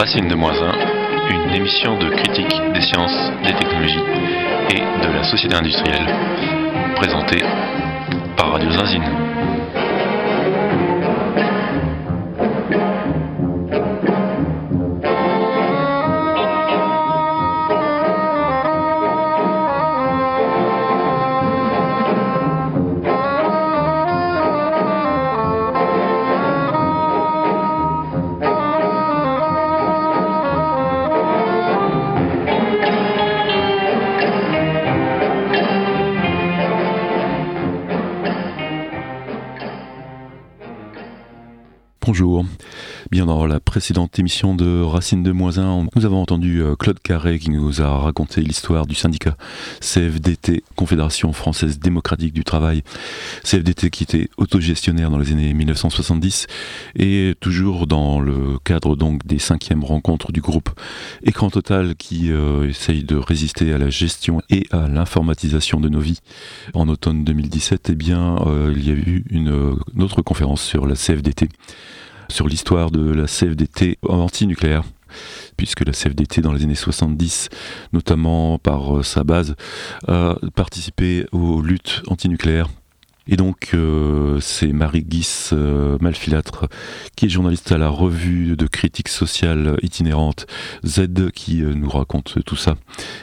Racine de -1, une émission de critique des sciences, des technologies et de la société industrielle, présentée par Radio Zinzine. Bonjour. Bien, dans la précédente émission de Racine de -1, nous avons entendu Claude Carré qui nous a raconté l'histoire du syndicat CFDT, Confédération Française Démocratique du Travail. CFDT qui était autogestionnaire dans les années 1970 et toujours dans le cadre donc des 5e rencontres du groupe Écran Total qui essaye de résister à la gestion et à l'informatisation de nos vies. En automne 2017, il y a eu une autre conférence sur la CFDT, sur l'histoire de la CFDT anti-nucléaire, puisque la CFDT dans les années 70, notamment par sa base, a participé aux luttes anti-nucléaires. Et donc c'est Marie-Guisse Malfilâtre, qui est journaliste à la revue de critique sociale itinérante Z, qui nous raconte tout ça.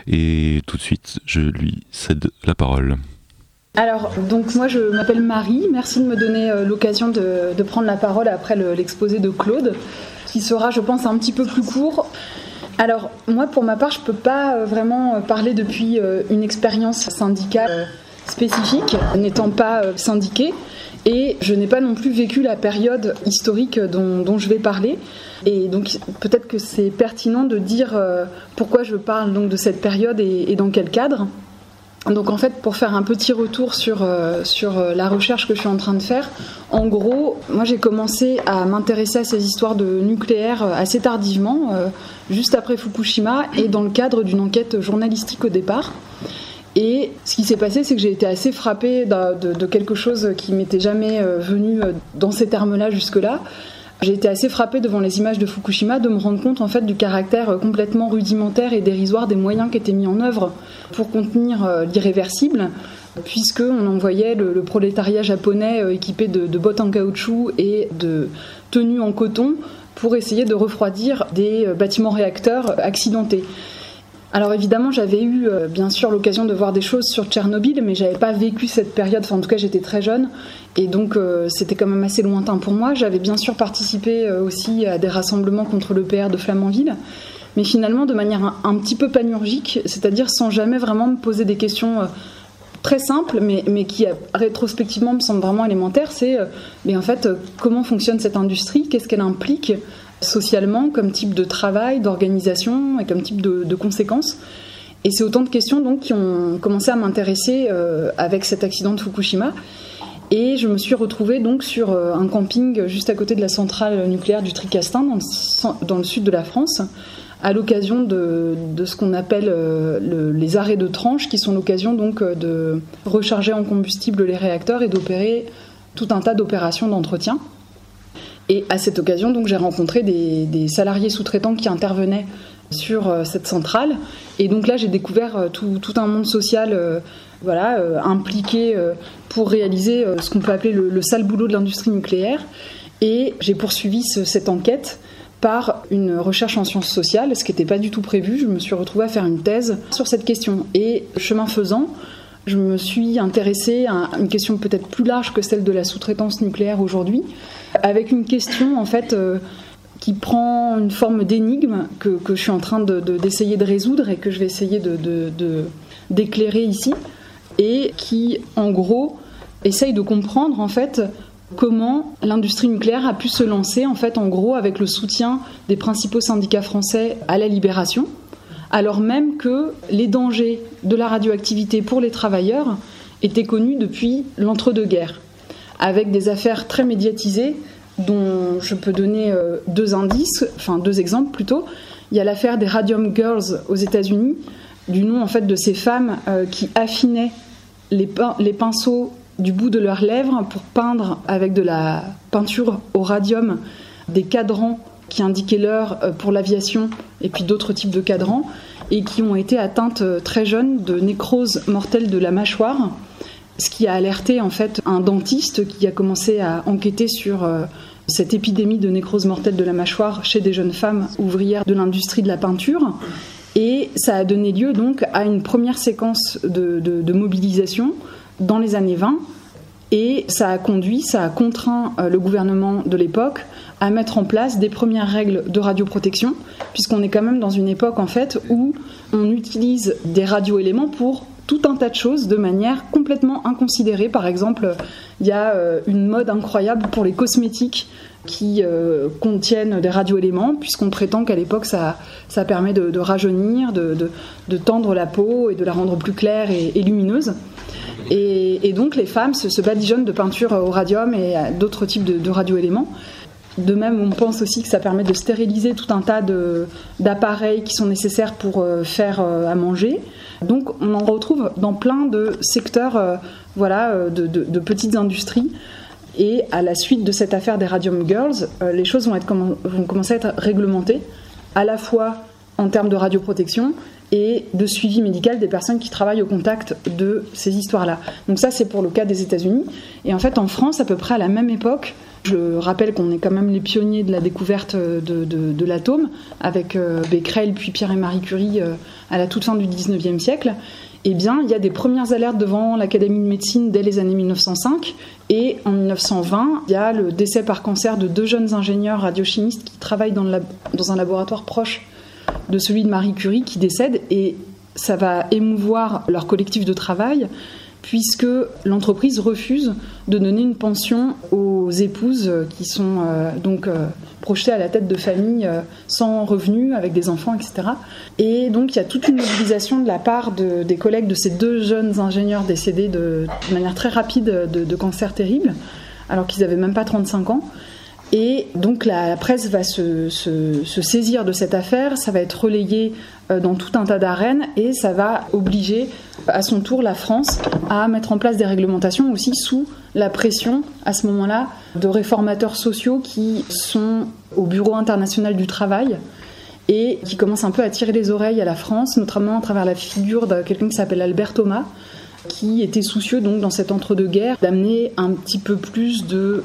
Et tout de suite, je lui cède la parole. Alors, donc moi je m'appelle Marie, merci de me donner l'occasion de prendre la parole après l'exposé de Claude, qui sera je pense un petit peu plus court. Alors moi pour ma part je ne peux pas vraiment parler depuis une expérience syndicale spécifique, n'étant pas syndiquée, et je n'ai pas non plus vécu la période historique dont je vais parler. Et donc peut-être que c'est pertinent de dire pourquoi je parle donc de cette période et dans quel cadre. Donc en fait, pour faire un petit retour sur la recherche que je suis en train de faire, en gros, moi j'ai commencé à m'intéresser à ces histoires de nucléaire assez tardivement, juste après Fukushima, et dans le cadre d'une enquête journalistique au départ. Et ce qui s'est passé, c'est que j'ai été assez frappée de quelque chose qui m'était jamais venu dans ces termes-là jusque-là. J'ai été assez frappée devant les images de Fukushima de me rendre compte en fait du caractère complètement rudimentaire et dérisoire des moyens qui étaient mis en œuvre pour contenir l'irréversible, puisqu'on envoyait le prolétariat japonais équipé de bottes en caoutchouc et de tenues en coton pour essayer de refroidir des bâtiments réacteurs accidentés. Alors évidemment, j'avais eu bien sûr l'occasion de voir des choses sur Tchernobyl, mais j'avais pas vécu cette période, enfin en tout cas j'étais très jeune, et donc c'était quand même assez lointain pour moi. J'avais bien sûr participé aussi à des rassemblements contre l'EPR de Flamanville, mais finalement de manière un petit peu panurgique, c'est-à-dire sans jamais vraiment me poser des questions très simples, mais qui rétrospectivement me semblent vraiment élémentaires, c'est mais en fait comment fonctionne cette industrie, qu'est-ce qu'elle implique socialement, comme type de travail, d'organisation et comme type de conséquences. Et c'est autant de questions donc qui ont commencé à m'intéresser avec cet accident de Fukushima. Et je me suis retrouvée donc sur un camping juste à côté de la centrale nucléaire du Tricastin, dans le sud de la France, à l'occasion de ce qu'on appelle les arrêts de tranche, qui sont l'occasion donc de recharger en combustible les réacteurs et d'opérer tout un tas d'opérations d'entretien. Et à cette occasion, donc, j'ai rencontré des salariés sous-traitants qui intervenaient sur cette centrale. Et donc là, j'ai découvert tout un monde social impliqué pour réaliser ce qu'on peut appeler le sale boulot de l'industrie nucléaire. Et j'ai poursuivi cette enquête par une recherche en sciences sociales, ce qui n'était pas du tout prévu. Je me suis retrouvée à faire une thèse sur cette question. Et chemin faisant, je me suis intéressée à une question peut-être plus large que celle de la sous-traitance nucléaire aujourd'hui, avec une question en fait qui prend une forme d'énigme que je suis en train d'essayer de résoudre et que je vais essayer d'éclairer ici, et qui en gros essaye de comprendre en fait comment l'industrie nucléaire a pu se lancer en fait en gros avec le soutien des principaux syndicats français à la libération, alors même que les dangers de la radioactivité pour les travailleurs étaient connus depuis l'entre-deux-guerres, avec des affaires très médiatisées dont je peux donner deux exemples plutôt. Il y a l'affaire des Radium Girls aux États-Unis, du nom en fait de ces femmes qui affinaient les pinceaux du bout de leurs lèvres pour peindre avec de la peinture au radium des cadrans qui indiquaient l'heure pour l'aviation et puis d'autres types de cadrans, et qui ont été atteintes très jeunes de nécrose mortelle de la mâchoire, ce qui a alerté en fait un dentiste qui a commencé à enquêter sur cette épidémie de nécrose mortelle de la mâchoire chez des jeunes femmes ouvrières de l'industrie de la peinture. Et ça a donné lieu donc à une première séquence de mobilisation dans les années 20. Et ça a contraint le gouvernement de l'époque à mettre en place des premières règles de radioprotection, puisqu'on est quand même dans une époque en fait où on utilise des radioéléments pour tout un tas de choses de manière complètement inconsidérée. Par exemple, il y a une mode incroyable pour les cosmétiques qui contiennent des radioéléments, puisqu'on prétend qu'à l'époque ça permet de rajeunir, de tendre la peau et de la rendre plus claire et lumineuse. Et donc les femmes se badigeonnent de peinture au radium et d'autres types de radioéléments. De même, on pense aussi que ça permet de stériliser tout un tas d'appareils qui sont nécessaires pour faire à manger. Donc on en retrouve dans plein de secteurs de petites industries. Et à la suite de cette affaire des Radium Girls, les choses vont commencer à être réglementées, à la fois en termes de radioprotection et de suivi médical des personnes qui travaillent au contact de ces histoires-là. Donc ça, c'est pour le cas des États-Unis. Et en fait, en France, à peu près à la même époque, je rappelle qu'on est quand même les pionniers de la découverte de l'atome, avec Becquerel puis Pierre et Marie Curie à la toute fin du 19e siècle. Eh bien, il y a des premières alertes devant l'Académie de médecine dès les années 1905. Et en 1920, il y a le décès par cancer de 2 jeunes ingénieurs radiochimistes qui travaillent dans un laboratoire proche de celui de Marie Curie qui décèdent. Et ça va émouvoir leur collectif de travail, puisque l'entreprise refuse de donner une pension aux épouses qui sont projetées à la tête de familles sans revenus, avec des enfants, etc. Et donc il y a toute une mobilisation de la part des collègues de ces 2 jeunes ingénieurs décédés de manière très rapide de cancer terrible, alors qu'ils n'avaient même pas 35 ans. Et donc la presse va se saisir de cette affaire, ça va être relayé dans tout un tas d'arènes et ça va obliger à son tour la France à mettre en place des réglementations aussi sous la pression à ce moment-là de réformateurs sociaux qui sont au Bureau international du travail et qui commencent un peu à tirer les oreilles à la France, notamment à travers la figure de quelqu'un qui s'appelle Albert Thomas, qui était soucieux donc dans cet entre-deux-guerres d'amener un petit peu plus de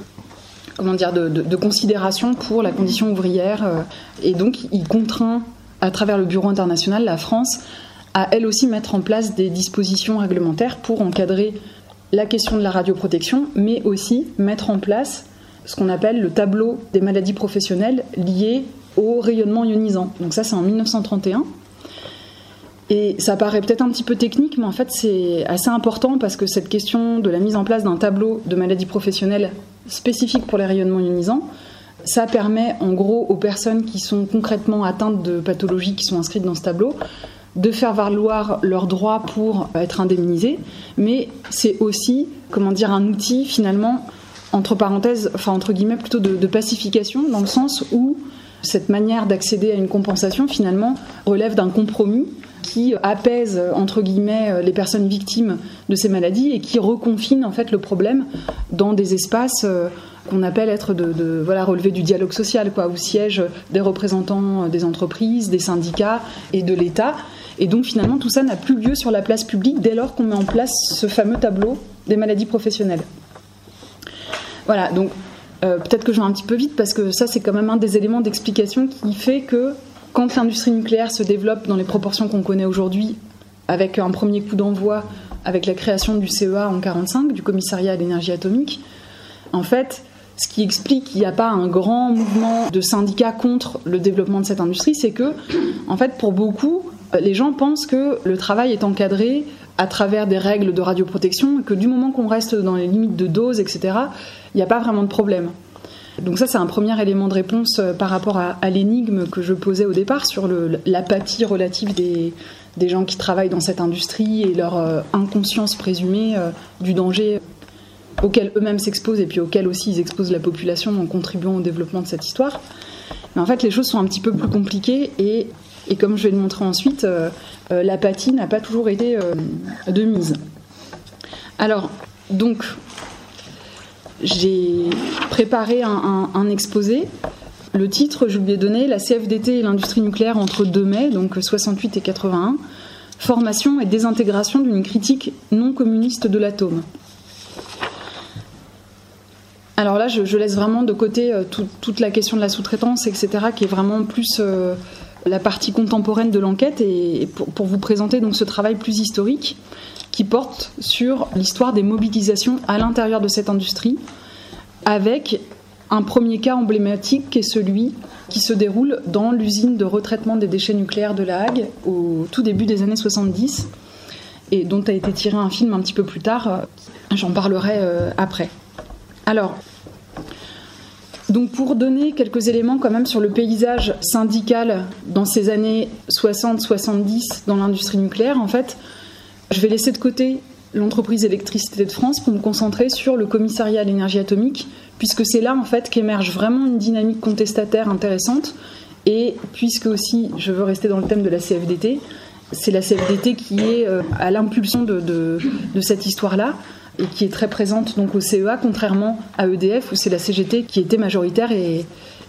considération pour la condition ouvrière. Et donc, il contraint, à travers le Bureau international, la France à elle aussi mettre en place des dispositions réglementaires pour encadrer la question de la radioprotection, mais aussi mettre en place ce qu'on appelle le tableau des maladies professionnelles liées au rayonnement ionisant. Donc ça, c'est en 1931. Et ça paraît peut-être un petit peu technique, mais en fait c'est assez important parce que cette question de la mise en place d'un tableau de maladies professionnelles spécifique pour les rayonnements ionisants, ça permet en gros aux personnes qui sont concrètement atteintes de pathologies qui sont inscrites dans ce tableau de faire valoir leurs droits pour être indemnisées, mais c'est aussi un outil finalement entre guillemets plutôt de pacification, dans le sens où cette manière d'accéder à une compensation finalement relève d'un compromis qui apaise entre guillemets les personnes victimes de ces maladies et qui reconfine en fait le problème dans des espaces qu'on appelle être relever du dialogue social, où siègent des représentants des entreprises, des syndicats et de l'État. Et donc finalement tout ça n'a plus lieu sur la place publique dès lors qu'on met en place ce fameux tableau des maladies professionnelles. Voilà, donc peut-être que je vais un petit peu vite parce que ça c'est quand même un des éléments d'explication qui fait que quand l'industrie nucléaire se développe dans les proportions qu'on connaît aujourd'hui, avec un premier coup d'envoi, avec la création du CEA en 1945, du commissariat à l'énergie atomique, en fait, ce qui explique qu'il n'y a pas un grand mouvement de syndicats contre le développement de cette industrie, c'est que, en fait, pour beaucoup, les gens pensent que le travail est encadré à travers des règles de radioprotection, et que du moment qu'on reste dans les limites de dose, etc., il n'y a pas vraiment de problème. Donc ça, c'est un premier élément de réponse par rapport à l'énigme que je posais au départ sur l'apathie relative des gens qui travaillent dans cette industrie et leur inconscience présumée du danger auquel eux-mêmes s'exposent et puis auquel aussi ils exposent la population en contribuant au développement de cette histoire. Mais en fait, les choses sont un petit peu plus compliquées et comme je vais le montrer ensuite, l'apathie n'a pas toujours été de mise. Alors, donc, j'ai préparé un exposé Le titre, je lui ai donné la CFDT et l'industrie nucléaire entre 2 mai, donc 68 et 81, formation et désintégration d'une critique non communiste de l'atome. Alors là, je laisse vraiment de côté toute la question de la sous-traitance, etc., qui est vraiment plus la partie contemporaine de l'enquête, et pour vous présenter donc ce travail plus historique qui porte sur l'histoire des mobilisations à l'intérieur de cette industrie, avec un premier cas emblématique qui est celui qui se déroule dans l'usine de retraitement des déchets nucléaires de La Hague au tout début des années 70, et dont a été tiré un film un petit peu plus tard. J'en parlerai après. Alors, donc pour donner quelques éléments quand même sur le paysage syndical dans ces années 60-70 dans l'industrie nucléaire, en fait, je vais laisser de côté l'entreprise Électricité de France pour me concentrer sur le commissariat à l'énergie atomique, puisque c'est là en fait qu'émerge vraiment une dynamique contestataire intéressante, et puisque aussi je veux rester dans le thème de la CFDT, c'est la CFDT qui est à l'impulsion de cette histoire-là, et qui est très présente donc au CEA, contrairement à EDF où c'est la CGT qui était majoritaire et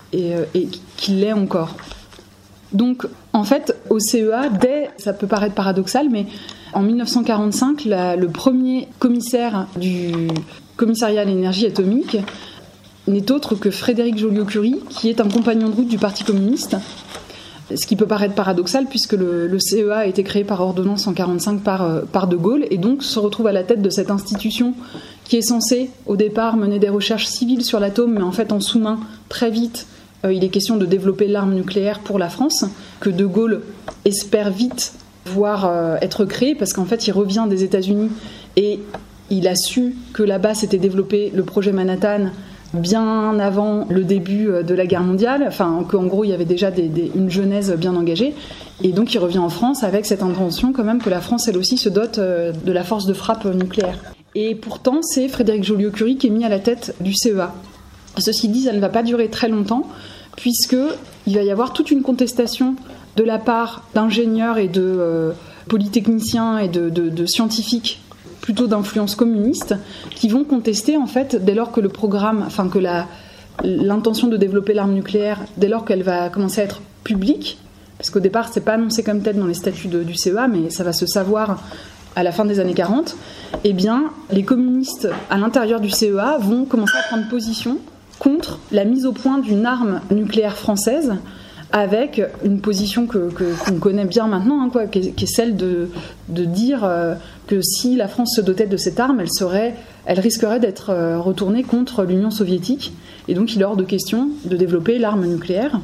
qui l'est encore. Donc en fait au CEA, ça peut paraître paradoxal, mais en 1945, le premier commissaire du commissariat à l'énergie atomique n'est autre que Frédéric Joliot-Curie, qui est un compagnon de route du Parti communiste. Ce qui peut paraître paradoxal, puisque le CEA a été créé par ordonnance en 1945 par De Gaulle, et donc se retrouve à la tête de cette institution qui est censée, au départ, mener des recherches civiles sur l'atome, mais en fait en sous-main, très vite, il est question de développer l'arme nucléaire pour la France, que De Gaulle espère vite voir être créé, parce qu'en fait il revient des États-Unis et il a su que là-bas s'était développé le projet Manhattan bien avant le début de la guerre mondiale, enfin qu'en gros il y avait déjà une genèse bien engagée, et donc il revient en France avec cette intention quand même que la France elle aussi se dote de la force de frappe nucléaire. Et pourtant c'est Frédéric Joliot-Curie qui est mis à la tête du CEA. Ceci dit, ça ne va pas durer très longtemps, puisqu'il va y avoir toute une contestation de la part d'ingénieurs et de polytechniciens et de scientifiques plutôt d'influence communiste, qui vont contester en fait dès lors que le programme, enfin que l'intention de développer l'arme nucléaire, dès lors qu'elle va commencer à être publique, parce qu'au départ c'est pas annoncé comme tel dans les statuts du CEA, mais ça va se savoir à la fin des années 40, eh bien les communistes à l'intérieur du CEA vont commencer à prendre position contre la mise au point d'une arme nucléaire française, avec une position qu'on connaît bien maintenant, hein, qui est celle de dire que si la France se dotait de cette arme, elle risquerait d'être retournée contre l'Union soviétique, et donc il est hors de question de développer l'arme nucléaire.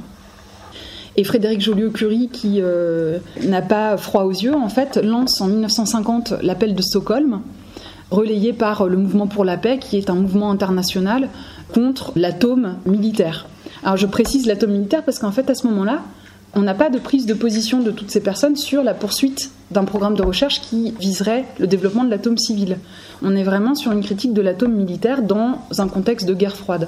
Et Frédéric Joliot-Curie, qui n'a pas froid aux yeux, en fait, lance en 1950 l'appel de Stockholm, relayé par le Mouvement pour la paix, qui est un mouvement international contre l'atome militaire. Alors je précise l'atome militaire parce qu'en fait à ce moment-là, on n'a pas de prise de position de toutes ces personnes sur la poursuite d'un programme de recherche qui viserait le développement de l'atome civil. On est vraiment sur une critique de l'atome militaire dans un contexte de guerre froide.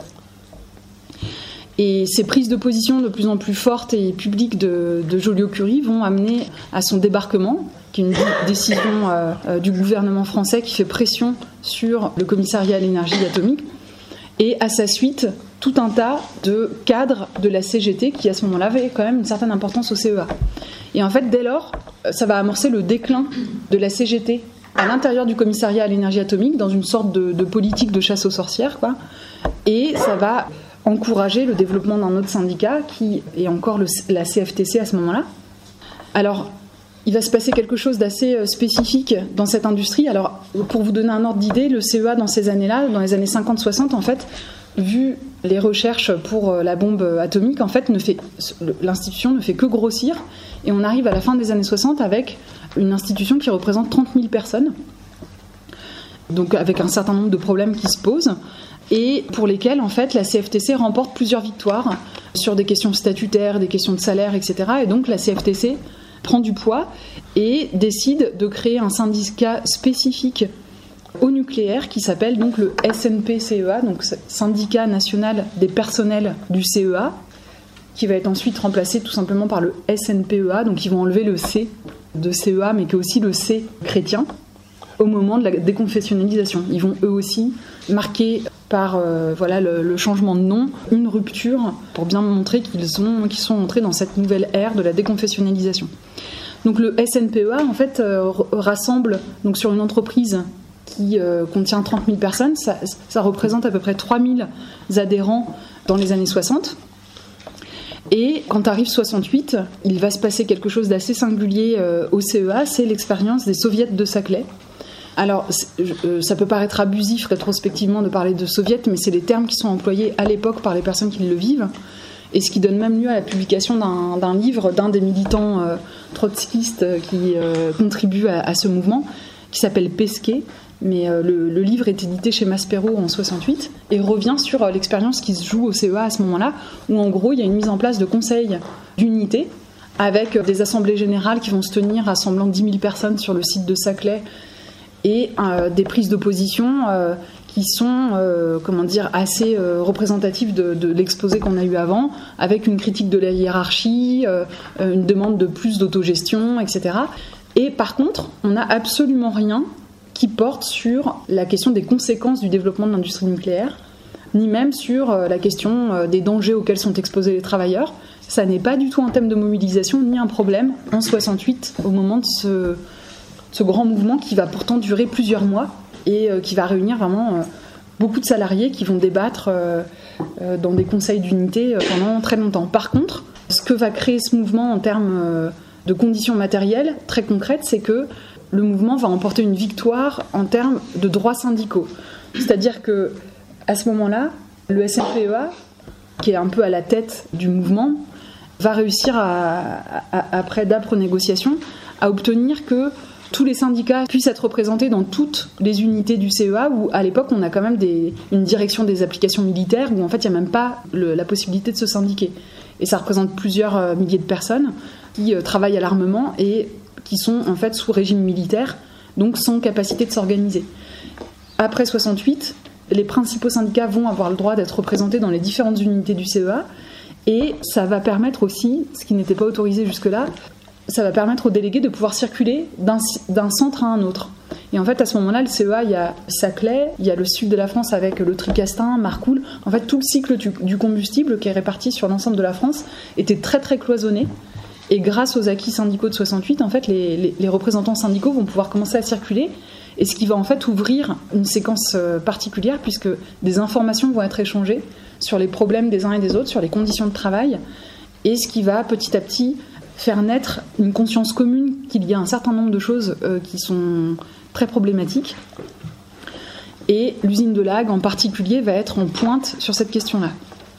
Et ces prises de position de plus en plus fortes et publiques de Joliot-Curie vont amener à son débarquement, qui est une décision du gouvernement français qui fait pression sur le commissariat à l'énergie atomique, et à sa suite tout un tas de cadres de la CGT qui à ce moment-là avaient quand même une certaine importance au CEA. Et en fait dès lors, ça va amorcer le déclin de la CGT à l'intérieur du commissariat à l'énergie atomique, dans une sorte de politique de chasse aux sorcières, quoi. Et ça va encourager le développement d'un autre syndicat qui est encore la CFTC à ce moment-là. Alors il va se passer quelque chose d'assez spécifique dans cette industrie. Alors, pour vous donner un ordre d'idée, le CEA, dans ces années-là, dans les années 50-60, en fait, vu les recherches pour la bombe atomique, en fait, l'institution ne fait que grossir. Et on arrive à la fin des années 60 avec une institution qui représente 30 000 personnes. Donc, avec un certain nombre de problèmes qui se posent. Et pour lesquels, en fait, la CFTC remporte plusieurs victoires sur des questions statutaires, des questions de salaire, etc. Et donc, la CFTC prend du poids et décide de créer un syndicat spécifique au nucléaire qui s'appelle donc le SNP-CEA, donc Syndicat national des personnels du CEA, qui va être ensuite remplacé tout simplement par le SNPEA, donc ils vont enlever le C de CEA, mais qui est aussi le C chrétien, au moment de la déconfessionnalisation. Ils vont eux aussi marquer par le changement de nom, une rupture pour bien montrer qu'ils sont entrés dans cette nouvelle ère de la déconfessionnalisation. Donc le SNPEA en fait rassemble donc sur une entreprise qui contient 30 000 personnes, ça représente à peu près 3 000 adhérents dans les années 60. Et quand arrive 68, il va se passer quelque chose d'assez singulier au CEA, c'est l'expérience des soviets de Saclay. Alors, ça peut paraître abusif rétrospectivement de parler de soviets, mais c'est les termes qui sont employés à l'époque par les personnes qui le vivent, et ce qui donne même lieu à la publication d'un livre d'un des militants trotskistes qui contribue à ce mouvement, qui s'appelle Pesquet. Mais le livre est édité chez Maspero en 68 et revient sur l'expérience qui se joue au CEA à ce moment-là, où en gros il y a une mise en place de conseils d'unité avec des assemblées générales qui vont se tenir rassemblant 10 000 personnes sur le site de Saclay et des prises d'opposition qui sont assez représentatives de l'exposé qu'on a eu avant, avec une critique de la hiérarchie, une demande de plus d'autogestion, etc. Et par contre, on n'a absolument rien qui porte sur la question des conséquences du développement de l'industrie nucléaire, ni même sur la question des dangers auxquels sont exposés les travailleurs. Ça n'est pas du tout un thème de mobilisation, ni un problème en 68, au moment de ce grand mouvement qui va pourtant durer plusieurs mois et qui va réunir vraiment beaucoup de salariés qui vont débattre dans des conseils d'unité pendant très longtemps. Par contre, ce que va créer ce mouvement en termes de conditions matérielles très concrètes, c'est que le mouvement va emporter une victoire en termes de droits syndicaux. C'est-à-dire que à ce moment-là, le SNPEA, qui est un peu à la tête du mouvement, va réussir, après d'âpres négociations, à obtenir que tous les syndicats puissent être représentés dans toutes les unités du CEA, où à l'époque on a quand même une direction des applications militaires, où en fait il n'y a même pas la possibilité de se syndiquer. Et ça représente plusieurs milliers de personnes qui travaillent à l'armement et qui sont en fait sous régime militaire, donc sans capacité de s'organiser. Après 68, les principaux syndicats vont avoir le droit d'être représentés dans les différentes unités du CEA, et ça va permettre aussi, ce qui n'était pas autorisé jusque-là, ça va permettre aux délégués de pouvoir circuler d'un centre à un autre. Et en fait, à ce moment-là, le CEA, il y a Saclay, il y a le sud de la France avec le Tricastin, Marcoule. En fait, tout le cycle du combustible qui est réparti sur l'ensemble de la France était très très cloisonné. Et grâce aux acquis syndicaux de 68, en fait, les représentants syndicaux vont pouvoir commencer à circuler, et ce qui va en fait ouvrir une séquence particulière, puisque des informations vont être échangées sur les problèmes des uns et des autres, sur les conditions de travail, et ce qui va petit à petit faire naître une conscience commune qu'il y a un certain nombre de choses qui sont très problématiques. Et l'usine de La Hague en particulier va être en pointe sur cette question-là.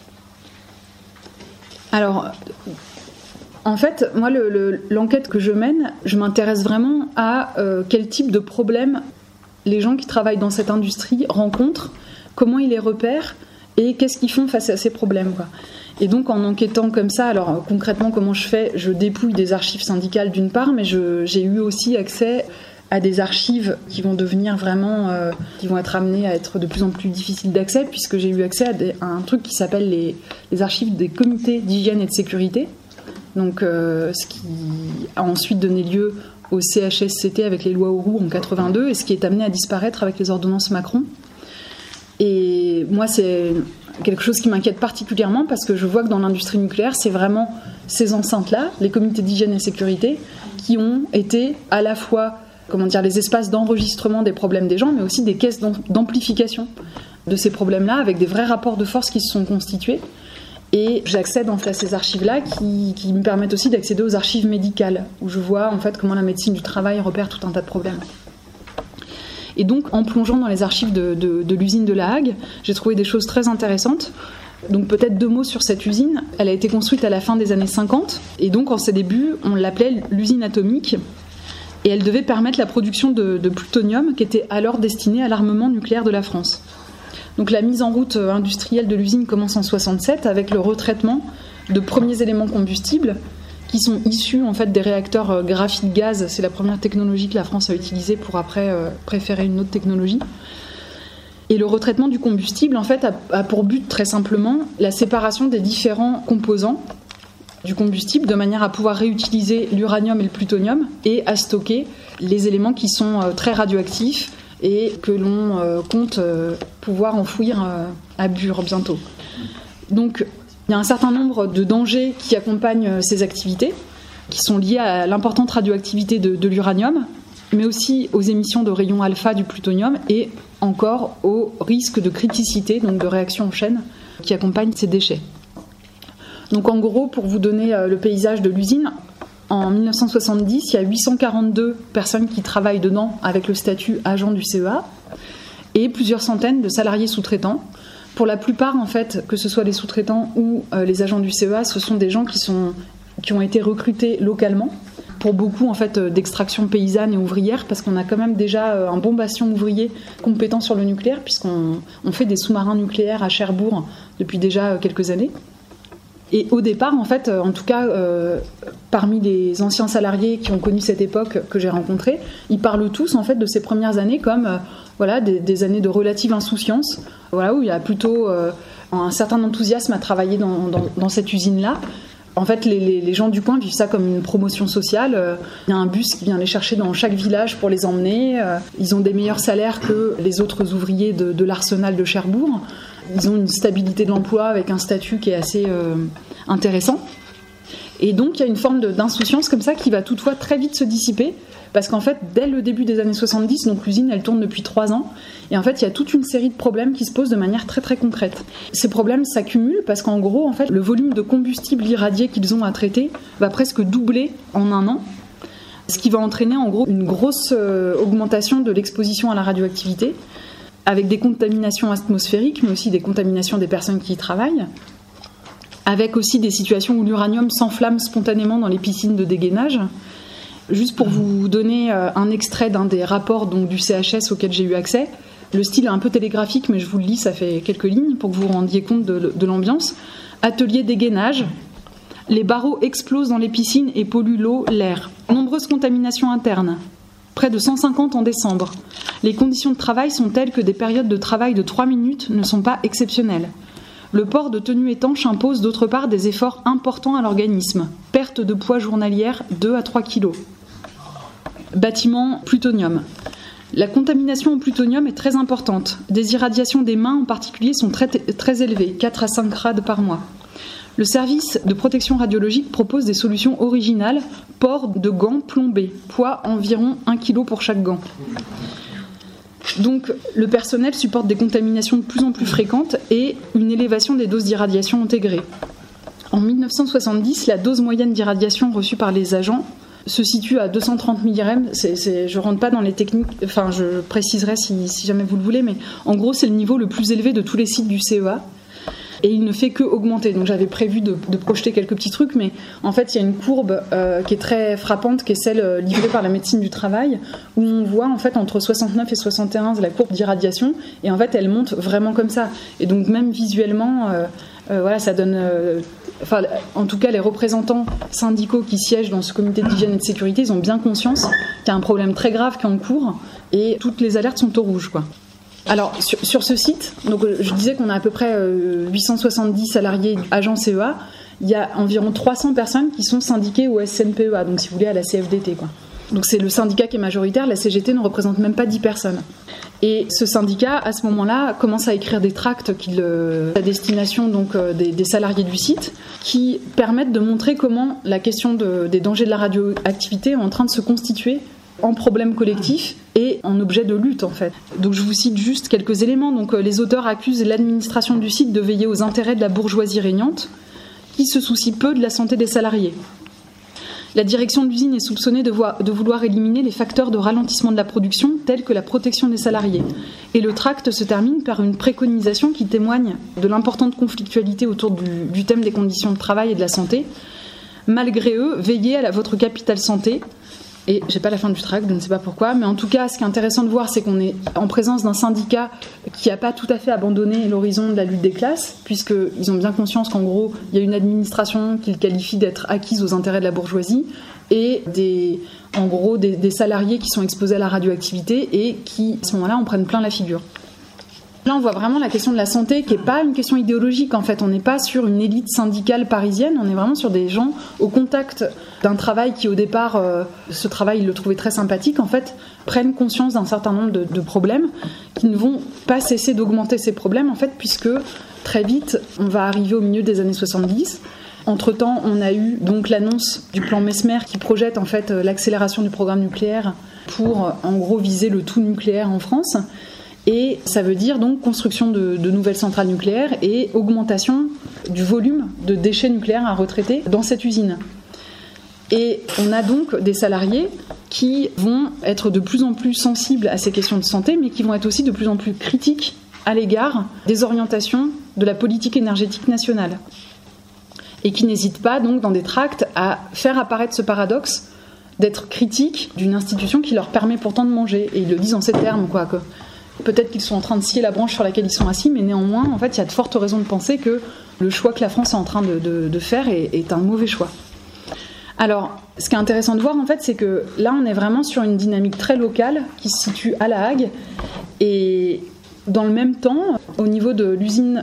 Alors, en fait, moi, l'enquête que je mène, je m'intéresse vraiment à quel type de problèmes les gens qui travaillent dans cette industrie rencontrent, comment ils les repèrent et qu'est-ce qu'ils font face à ces problèmes, quoi. Et donc, en enquêtant comme ça, alors concrètement, comment je fais ? Je dépouille des archives syndicales d'une part, mais j'ai eu aussi accès à des archives qui vont devenir vraiment, qui vont être amenées à être de plus en plus difficiles d'accès, puisque j'ai eu accès à un truc qui s'appelle les archives des comités d'hygiène et de sécurité. Donc, ce qui a ensuite donné lieu au CHSCT avec les lois Auroux en 82, et ce qui est amené à disparaître avec les ordonnances Macron. Et moi, c'est quelque chose qui m'inquiète particulièrement, parce que je vois que dans l'industrie nucléaire, c'est vraiment ces enceintes-là, les comités d'hygiène et sécurité, qui ont été à la fois, les espaces d'enregistrement des problèmes des gens, mais aussi des caisses d'amplification de ces problèmes-là, avec des vrais rapports de force qui se sont constitués. Et j'accède en fait à ces archives-là qui me permettent aussi d'accéder aux archives médicales, où je vois en fait comment la médecine du travail repère tout un tas de problèmes. Et donc, en plongeant dans les archives de l'usine de La Hague, j'ai trouvé des choses très intéressantes. Donc peut-être 2 mots sur cette usine. Elle a été construite à la fin des années 50, et donc en ses débuts, on l'appelait l'usine atomique, et elle devait permettre la production de plutonium qui était alors destiné à l'armement nucléaire de la France. Donc la mise en route industrielle de l'usine commence en 67 avec le retraitement de premiers éléments combustibles qui sont issus en fait des réacteurs graphite-gaz. C'est la première technologie que la France a utilisée pour après préférer une autre technologie. Et le retraitement du combustible en fait a pour but très simplement la séparation des différents composants du combustible de manière à pouvoir réutiliser l'uranium et le plutonium et à stocker les éléments qui sont très radioactifs et que l'on compte pouvoir enfouir à Bure bientôt. Donc il y a un certain nombre de dangers qui accompagnent ces activités, qui sont liés à l'importante radioactivité de l'uranium, mais aussi aux émissions de rayons alpha du plutonium et encore au risque de criticité, donc de réaction en chaîne, qui accompagne ces déchets. Donc en gros, pour vous donner le paysage de l'usine, en 1970, il y a 842 personnes qui travaillent dedans avec le statut agent du CEA et plusieurs centaines de salariés sous-traitants. Pour la plupart, en fait, que ce soit les sous-traitants ou les agents du CEA, ce sont des gens qui ont été recrutés localement. Pour beaucoup, en fait, d'extraction paysanne et ouvrière, parce qu'on a quand même déjà un bon bastion ouvrier compétent sur le nucléaire, puisqu'on fait des sous-marins nucléaires à Cherbourg depuis déjà quelques années. Et au départ, en fait, en tout cas, parmi les anciens salariés qui ont connu cette époque que j'ai rencontrée, ils parlent tous, en fait, de ces premières années comme des années de relative insouciance, où il y a plutôt un certain enthousiasme à travailler dans cette usine-là. En fait, les gens du coin vivent ça comme une promotion sociale. Il y a un bus qui vient les chercher dans chaque village pour les emmener. Ils ont des meilleurs salaires que les autres ouvriers de l'arsenal de Cherbourg. Ils ont une stabilité de l'emploi avec un statut qui est assez intéressant. Et donc, il y a une forme d'insouciance comme ça qui va toutefois très vite se dissiper. Parce qu'en fait, dès le début des années 70, donc l'usine, elle tourne depuis 3 ans. Et en fait, il y a toute une série de problèmes qui se posent de manière très très concrète. Ces problèmes s'accumulent parce qu'en gros, en fait, le volume de combustible irradié qu'ils ont à traiter va presque doubler en 1 an. Ce qui va entraîner en gros une grosse augmentation de l'exposition à la radioactivité, avec des contaminations atmosphériques, mais aussi des contaminations des personnes qui y travaillent, avec aussi des situations où l'uranium s'enflamme spontanément dans les piscines de dégainage. Juste pour vous donner un extrait d'un des rapports donc, du CHS auquel j'ai eu accès, le style est un peu télégraphique, mais je vous le lis, ça fait quelques lignes pour que vous vous rendiez compte de l'ambiance. Atelier dégainage. Les barreaux explosent dans les piscines et polluent l'eau, l'air. Nombreuses contaminations internes. Près de 150 en décembre. Les conditions de travail sont telles que des périodes de travail de 3 minutes ne sont pas exceptionnelles. Le port de tenues étanches impose d'autre part des efforts importants à l'organisme. Perte de poids journalière 2 à 3 kg. Bâtiment plutonium. La contamination au plutonium est très importante. Des irradiations des mains en particulier sont très, très élevées, 4 à 5 rades par mois. Le service de protection radiologique propose des solutions originales, port de gants plombés, poids environ 1 kg pour chaque gant. Donc le personnel supporte des contaminations de plus en plus fréquentes et une élévation des doses d'irradiation intégrées. En 1970, la dose moyenne d'irradiation reçue par les agents se situe à 230 millirem. Je ne rentre pas dans les techniques, enfin je préciserai si jamais vous le voulez, mais en gros c'est le niveau le plus élevé de tous les sites du CEA. Et il ne fait que augmenter. Donc j'avais prévu de projeter quelques petits trucs, mais en fait il y a une courbe qui est très frappante, qui est celle livrée par la médecine du travail, où on voit en fait entre 69 et 71 la courbe d'irradiation, et en fait elle monte vraiment comme ça. Et donc même visuellement, ça donne... en tout cas les représentants syndicaux qui siègent dans ce comité d'hygiène et de sécurité, ils ont bien conscience qu'il y a un problème très grave qui est en cours, et toutes les alertes sont au rouge, quoi. Alors, sur ce site, donc, je disais qu'on a à peu près 870 salariés agents CEA. Il y a environ 300 personnes qui sont syndiquées au SNPEA, donc si vous voulez à la CFDT, quoi. Donc c'est le syndicat qui est majoritaire, la CGT ne représente même pas 10 personnes. Et ce syndicat, à ce moment-là, commence à écrire des tracts à destination donc, des salariés du site, qui permettent de montrer comment la question des dangers de la radioactivité est en train de se constituer en problème collectif et en objet de lutte en fait. Donc je vous cite juste quelques éléments. Donc les auteurs accusent l'administration du site de veiller aux intérêts de la bourgeoisie régnante qui se soucie peu de la santé des salariés. La direction de l'usine est soupçonnée de vouloir éliminer les facteurs de ralentissement de la production tels que la protection des salariés. Et le tract se termine par une préconisation qui témoigne de l'importante conflictualité autour du thème des conditions de travail et de la santé. Malgré eux, veillez à votre capital santé. Et j'ai pas la fin du tract, je ne sais pas pourquoi, mais en tout cas, ce qui est intéressant de voir, c'est qu'on est en présence d'un syndicat qui n'a pas tout à fait abandonné l'horizon de la lutte des classes, puisqu'ils ont bien conscience qu'en gros, il y a une administration qu'ils qualifient d'être acquise aux intérêts de la bourgeoisie, et des salariés qui sont exposés à la radioactivité et qui, à ce moment-là, en prennent plein la figure. Là, on voit vraiment la question de la santé qui n'est pas une question idéologique. En fait, on n'est pas sur une élite syndicale parisienne, on est vraiment sur des gens au contact d'un travail qui, au départ, ce travail, ils le trouvaient très sympathique, en fait, prennent conscience d'un certain nombre de problèmes qui ne vont pas cesser d'augmenter ces problèmes, en fait, puisque très vite, on va arriver au milieu des années 70. Entre-temps, on a eu donc l'annonce du plan Messmer qui projette en fait l'accélération du programme nucléaire pour en gros viser le tout nucléaire en France. Et ça veut dire donc construction de nouvelles centrales nucléaires et augmentation du volume de déchets nucléaires à retraiter dans cette usine. Et on a donc des salariés qui vont être de plus en plus sensibles à ces questions de santé, mais qui vont être aussi de plus en plus critiques à l'égard des orientations de la politique énergétique nationale. Et qui n'hésitent pas donc dans des tracts à faire apparaître ce paradoxe d'être critiques d'une institution qui leur permet pourtant de manger. Et ils le disent en ces termes, quoi, que peut-être qu'ils sont en train de scier la branche sur laquelle ils sont assis, mais néanmoins, en fait, il y a de fortes raisons de penser que le choix que la France est en train de faire est un mauvais choix. Alors, ce qui est intéressant de voir, en fait, c'est que là, on est vraiment sur une dynamique très locale qui se situe à La Hague. Et dans le même temps, au niveau de l'usine,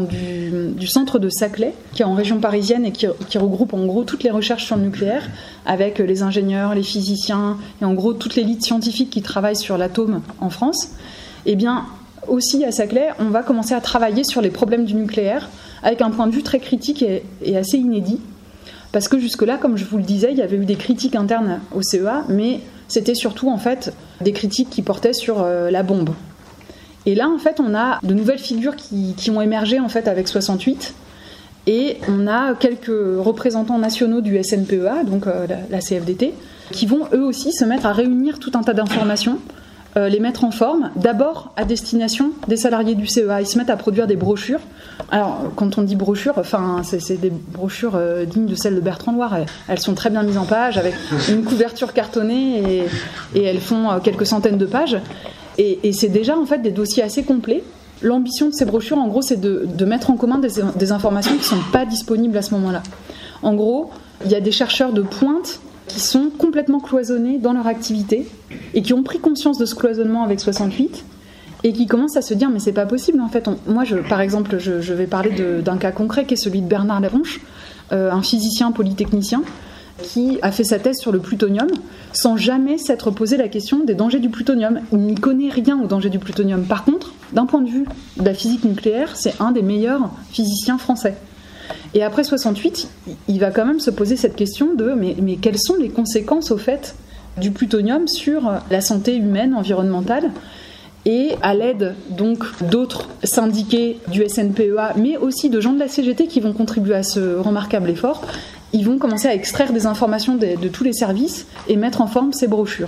du centre de Saclay, qui est en région parisienne et qui regroupe en gros toutes les recherches sur le nucléaire, avec les ingénieurs, les physiciens, et en gros toute l'élite scientifique qui travaille sur l'atome en France, eh bien, aussi à Saclay, on va commencer à travailler sur les problèmes du nucléaire, avec un point de vue très critique et assez inédit. Parce que jusque-là, comme je vous le disais, il y avait eu des critiques internes au CEA, mais c'était surtout en fait des critiques qui portaient sur la bombe. Et là, en fait, on a de nouvelles figures qui ont émergé en fait avec 68, et on a quelques représentants nationaux du SNPEA, donc la CFDT, qui vont eux aussi se mettre à réunir tout un tas d'informations, les mettre en forme, d'abord à destination des salariés du CEA. Ils se mettent à produire des brochures. Alors, quand on dit brochures, c'est des brochures dignes de celles de Bertrand Loire. Elles sont très bien mises en page, avec une couverture cartonnée, et elles font quelques centaines de pages. Et c'est déjà en fait des dossiers assez complets. L'ambition de ces brochures, en gros, c'est de mettre en commun des informations qui ne sont pas disponibles à ce moment-là. En gros, il y a des chercheurs de pointe qui sont complètement cloisonnés dans leur activité et qui ont pris conscience de ce cloisonnement avec 68 et qui commencent à se dire mais c'est pas possible en fait. Par exemple, je vais parler d'un cas concret qui est celui de Bernard Laronche, un physicien polytechnicien qui a fait sa thèse sur le plutonium sans jamais s'être posé la question des dangers du plutonium. Il n'y connaît rien aux dangers du plutonium. Par contre, d'un point de vue de la physique nucléaire, c'est un des meilleurs physiciens français. Et après 68, il va quand même se poser cette question de mais quelles sont les conséquences au fait du plutonium sur la santé humaine, environnementale. Et à l'aide donc d'autres syndiqués du SNPEA, mais aussi de gens de la CGT qui vont contribuer à ce remarquable effort, ils vont commencer à extraire des informations de tous les services et mettre en forme ces brochures.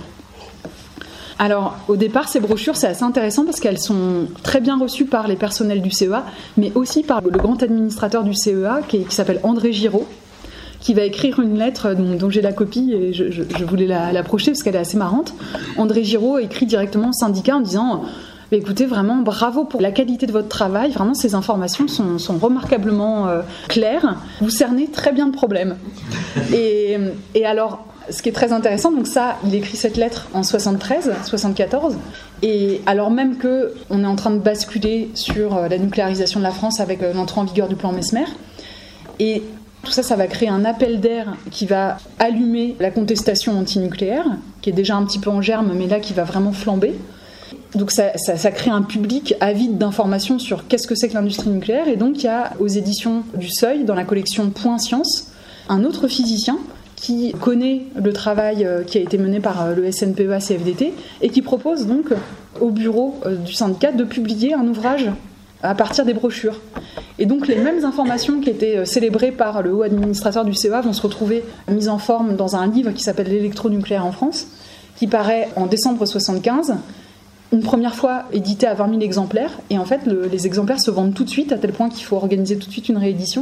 Alors, au départ, ces brochures, c'est assez intéressant parce qu'elles sont très bien reçues par les personnels du CEA, mais aussi par le grand administrateur du CEA, qui s'appelle André Giraud, qui va écrire une lettre dont j'ai la copie et je voulais l'approcher parce qu'elle est assez marrante. André Giraud écrit directement au syndicat en disant « Écoutez, vraiment, bravo pour la qualité de votre travail, vraiment ces informations sont remarquablement claires, vous cernez très bien le problème. » Et alors, ce qui est très intéressant, donc ça, il écrit cette lettre en 74, et alors même qu'on est en train de basculer sur la nucléarisation de la France avec l'entrée en vigueur du plan Messmer, et tout ça, ça va créer un appel d'air qui va allumer la contestation antinucléaire, qui est déjà un petit peu en germe, mais là qui va vraiment flamber. Donc ça crée un public avide d'informations sur qu'est-ce que c'est que l'industrie nucléaire, et donc il y a aux éditions du Seuil, dans la collection Point Science, un autre physicien qui connaît le travail qui a été mené par le SNPEA CFDT et qui propose donc au bureau du syndicat de publier un ouvrage à partir des brochures. Et donc les mêmes informations qui étaient célébrées par le haut administrateur du CEA vont se retrouver mises en forme dans un livre qui s'appelle L'électronucléaire en France, qui paraît en décembre 1975, une première fois édité à 20 000 exemplaires, et en fait les exemplaires se vendent tout de suite, à tel point qu'il faut organiser tout de suite une réédition.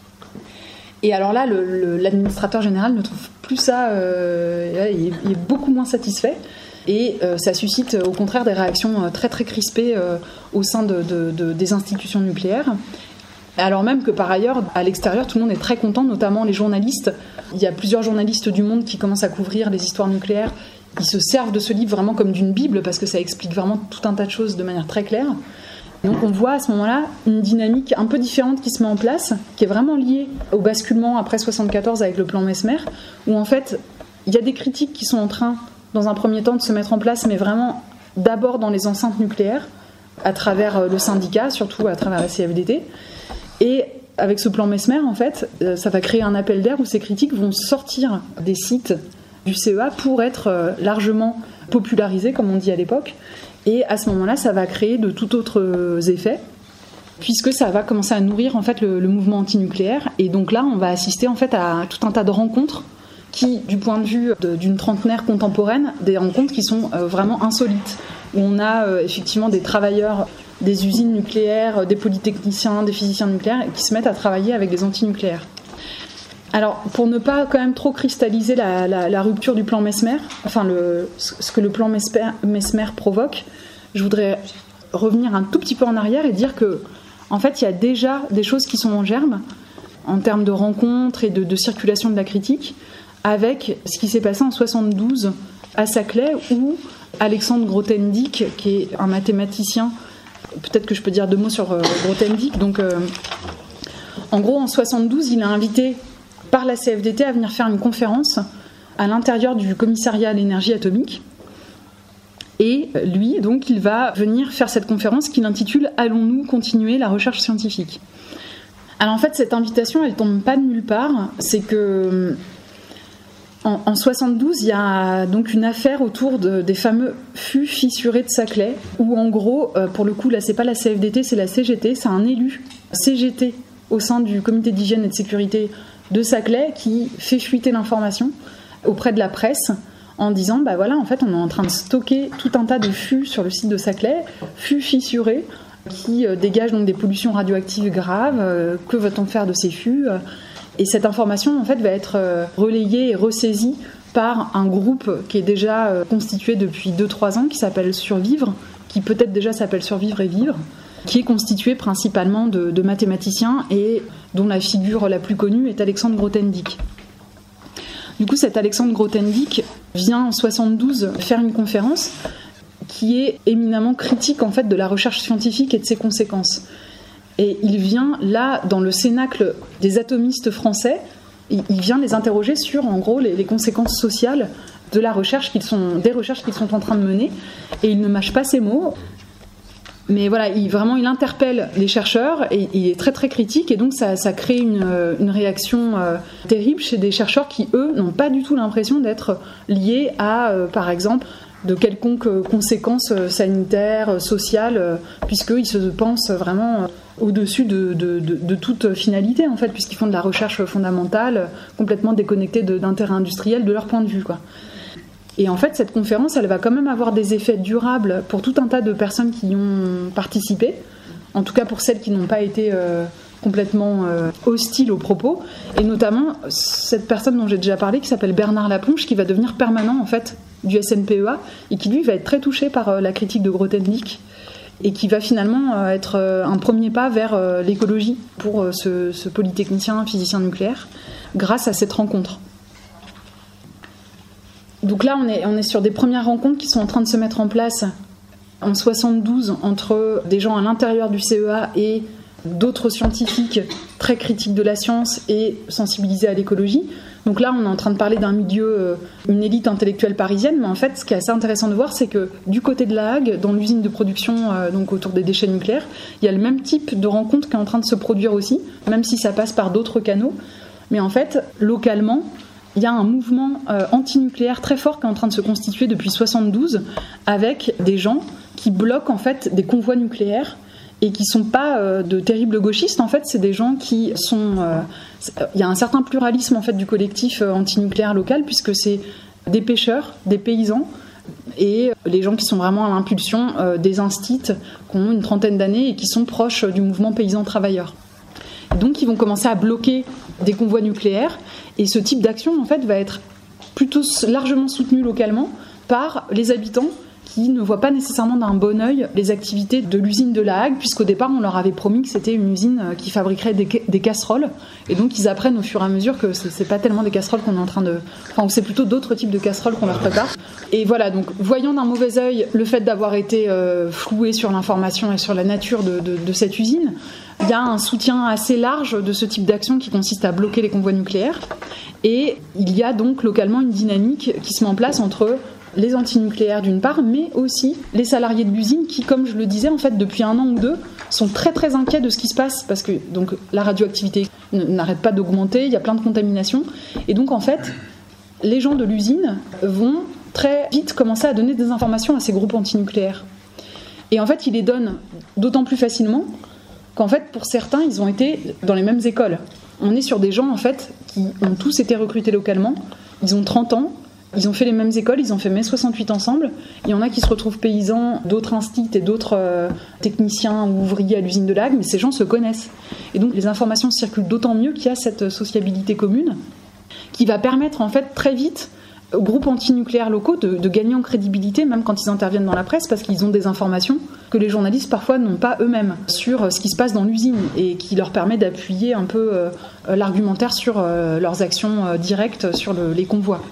Et alors là, l'administrateur général ne trouve plus ça, il est beaucoup moins satisfait, et ça suscite au contraire des réactions très très crispées au sein des institutions nucléaires. Alors même que par ailleurs, à l'extérieur, tout le monde est très content, notamment les journalistes. Il y a plusieurs journalistes du monde qui commencent à couvrir les histoires nucléaires. Ils se servent de ce livre vraiment comme d'une bible, parce que ça explique vraiment tout un tas de choses de manière très claire. Donc on voit à ce moment-là une dynamique un peu différente qui se met en place, qui est vraiment liée au basculement après 1974 avec le plan Messmer, où en fait il y a des critiques qui sont en train, dans un premier temps, de se mettre en place, mais vraiment d'abord dans les enceintes nucléaires, à travers le syndicat, surtout à travers la CFDT. Et avec ce plan Messmer, en fait, ça va créer un appel d'air où ces critiques vont sortir des sites du CEA pour être largement popularisées, comme on dit à l'époque. Et à ce moment-là, ça va créer de tout autres effets, puisque ça va commencer à nourrir en fait le mouvement antinucléaire. Et donc là, on va assister en fait à tout un tas de rencontres qui, du point de vue d'une trentenaire contemporaine, des rencontres qui sont vraiment insolites, où on a effectivement des travailleurs des usines nucléaires, des polytechniciens, des physiciens nucléaires, qui se mettent à travailler avec des antinucléaires. Alors, pour ne pas quand même trop cristalliser la rupture du plan Messmer, enfin ce que le plan Messmer provoque, je voudrais revenir un tout petit peu en arrière et dire que, en fait, il y a déjà des choses qui sont en germe en termes de rencontres et de circulation de la critique, avec ce qui s'est passé en 1972 à Saclay, où Alexandre Grothendieck, qui est un mathématicien, peut-être que je peux dire 2 mots sur Grothendieck, donc en gros en 1972 il est invité par la CFDT à venir faire une conférence à l'intérieur du commissariat à l'énergie atomique, et lui donc il va venir faire cette conférence qu'il intitule « Allons-nous continuer la recherche scientifique ?» Alors en fait cette invitation elle tombe pas de nulle part, c'est que en 72, il y a donc une affaire autour des fameux fûts fissurés de Saclay, où en gros, pour le coup, là, c'est pas la CFDT, c'est la CGT, c'est un élu CGT au sein du comité d'hygiène et de sécurité de Saclay qui fait fuiter l'information auprès de la presse en disant, bah voilà, en fait, on est en train de stocker tout un tas de fûts sur le site de Saclay, fûts fissurés, qui dégagent donc des pollutions radioactives graves. Que va-t-on faire de ces fûts ? Et cette information, en fait, va être relayée et ressaisie par un groupe qui est déjà constitué depuis 2-3 ans, qui s'appelle Survivre, qui peut-être déjà s'appelle Survivre et Vivre, qui est constitué principalement de mathématiciens et dont la figure la plus connue est Alexandre Grothendieck. Du coup, cet Alexandre Grothendieck vient en 72 faire une conférence qui est éminemment critique en fait de la recherche scientifique et de ses conséquences. Et il vient là, dans le cénacle des atomistes français, il vient les interroger sur, en gros, les conséquences sociales de la recherche des recherches qu'ils sont en train de mener. Et il ne mâche pas ses mots. Mais voilà, il interpelle les chercheurs et il est très très critique. Et donc ça crée une réaction terrible chez des chercheurs qui, eux, n'ont pas du tout l'impression d'être liés à, par exemple, de quelconques conséquences sanitaires, sociales, puisqu'ils se pensent vraiment au-dessus de toute finalité, en fait, puisqu'ils font de la recherche fondamentale, complètement déconnectée d'intérêts industriels de leur point de vue, quoi. Et en fait, cette conférence, elle va quand même avoir des effets durables pour tout un tas de personnes qui y ont participé, en tout cas pour celles qui n'ont pas été complètement hostiles aux propos, et notamment cette personne dont j'ai déjà parlé, qui s'appelle Bernard Laponche, qui va devenir permanent, en fait, du SNPEA, et qui, lui, va être très touché par la critique de Grothendieck, et qui va finalement être un premier pas vers l'écologie pour ce polytechnicien, physicien nucléaire, grâce à cette rencontre. Donc là, on est sur des premières rencontres qui sont en train de se mettre en place en 72 entre des gens à l'intérieur du CEA et d'autres scientifiques très critiques de la science et sensibilisés à l'écologie. Donc là, on est en train de parler d'un milieu, une élite intellectuelle parisienne, mais en fait, ce qui est assez intéressant de voir, c'est que du côté de La Hague, dans l'usine de production donc autour des déchets nucléaires, il y a le même type de rencontre qui est en train de se produire aussi, même si ça passe par d'autres canaux. Mais en fait, localement, il y a un mouvement antinucléaire très fort qui est en train de se constituer depuis 72, avec des gens qui bloquent en fait des convois nucléaires et qui sont pas de terribles gauchistes. En fait, c'est des gens qui sont... il y a un certain pluralisme en fait du collectif antinucléaire local, puisque c'est des pêcheurs, des paysans, et les gens qui sont vraiment à l'impulsion des instits, qui ont une trentaine d'années et qui sont proches du mouvement paysan travailleur. Donc ils vont commencer à bloquer des convois nucléaires, et ce type d'action en fait va être plutôt largement soutenu localement par les habitants qui ne voient pas nécessairement d'un bon œil les activités de l'usine de La Hague, puisqu'au départ on leur avait promis que c'était une usine qui fabriquerait des casseroles, et donc ils apprennent au fur et à mesure que c'est pas tellement des casseroles qu'on est en train de... Enfin, c'est plutôt d'autres types de casseroles qu'on leur prépare. Et voilà, donc voyant d'un mauvais œil le fait d'avoir été floué sur l'information et sur la nature de cette usine, il y a un soutien assez large de ce type d'action qui consiste à bloquer les convois nucléaires, et il y a donc localement une dynamique qui se met en place entre les antinucléaires d'une part, mais aussi les salariés de l'usine qui, comme je le disais, en fait, depuis 1 an ou 2, sont très très inquiets de ce qui se passe parce que donc, la radioactivité n'arrête pas d'augmenter, il y a plein de contaminations. Et donc, en fait, les gens de l'usine vont très vite commencer à donner des informations à ces groupes antinucléaires. Et en fait, ils les donnent d'autant plus facilement qu'en fait, pour certains, ils ont été dans les mêmes écoles. On est sur des gens, en fait, qui ont tous été recrutés localement, ils ont 30 ans, ils ont fait les mêmes écoles, ils ont fait mai 68 ensemble. Il y en a qui se retrouvent paysans, d'autres instits et d'autres techniciens ou ouvriers à l'usine de La Hague, mais ces gens se connaissent. Et donc les informations circulent d'autant mieux qu'il y a cette sociabilité commune qui va permettre en fait très vite aux groupes antinucléaires locaux de gagner en crédibilité, même quand ils interviennent dans la presse, parce qu'ils ont des informations que les journalistes parfois n'ont pas eux-mêmes sur ce qui se passe dans l'usine et qui leur permet d'appuyer un peu l'argumentaire sur leurs actions directes sur les convois.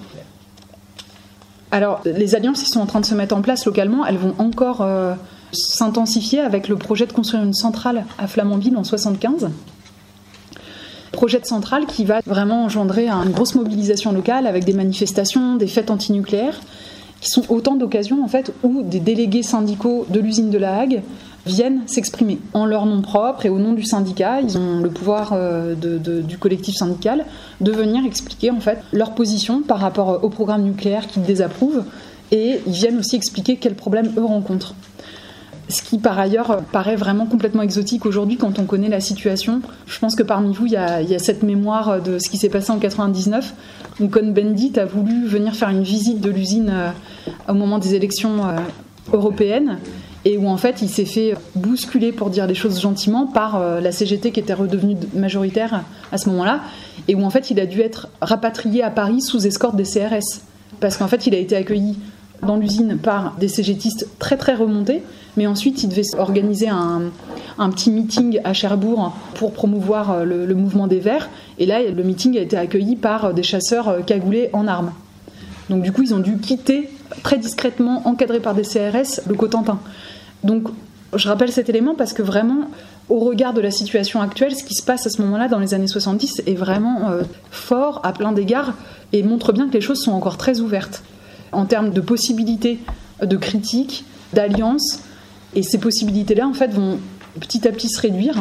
Alors, les alliances qui sont en train de se mettre en place localement, elles vont encore s'intensifier avec le projet de construire une centrale à Flamanville en 1975. Projet de centrale qui va vraiment engendrer une grosse mobilisation locale avec des manifestations, des fêtes antinucléaires, qui sont autant d'occasions en fait où des délégués syndicaux de l'usine de La Hague viennent s'exprimer en leur nom propre et au nom du syndicat. Ils ont le pouvoir du collectif syndical de venir expliquer en fait leur position par rapport au programme nucléaire qu'ils désapprouvent, et ils viennent aussi expliquer quels problèmes eux rencontrent. Ce qui par ailleurs paraît vraiment complètement exotique aujourd'hui quand on connaît la situation. Je pense que parmi vous il y a cette mémoire de ce qui s'est passé en 99 où Cohn-Bendit a voulu venir faire une visite de l'usine au moment des élections européennes, et où en fait il s'est fait bousculer, pour dire les choses gentiment, par la CGT qui était redevenue majoritaire à ce moment-là, et où en fait il a dû être rapatrié à Paris sous escorte des CRS, parce qu'en fait il a été accueilli dans l'usine par des CGTistes très très remontés, mais ensuite il devait organiser un petit meeting à Cherbourg pour promouvoir le mouvement des Verts, et là le meeting a été accueilli par des chasseurs cagoulés en armes. Donc du coup ils ont dû quitter très discrètement, encadrés par des CRS, le Cotentin. Donc je rappelle cet élément parce que vraiment, au regard de la situation actuelle, ce qui se passe à ce moment-là dans les années 70 est vraiment fort à plein d'égards et montre bien que les choses sont encore très ouvertes en termes de possibilités de critique, d'alliance, et ces possibilités-là en fait vont petit à petit se réduire.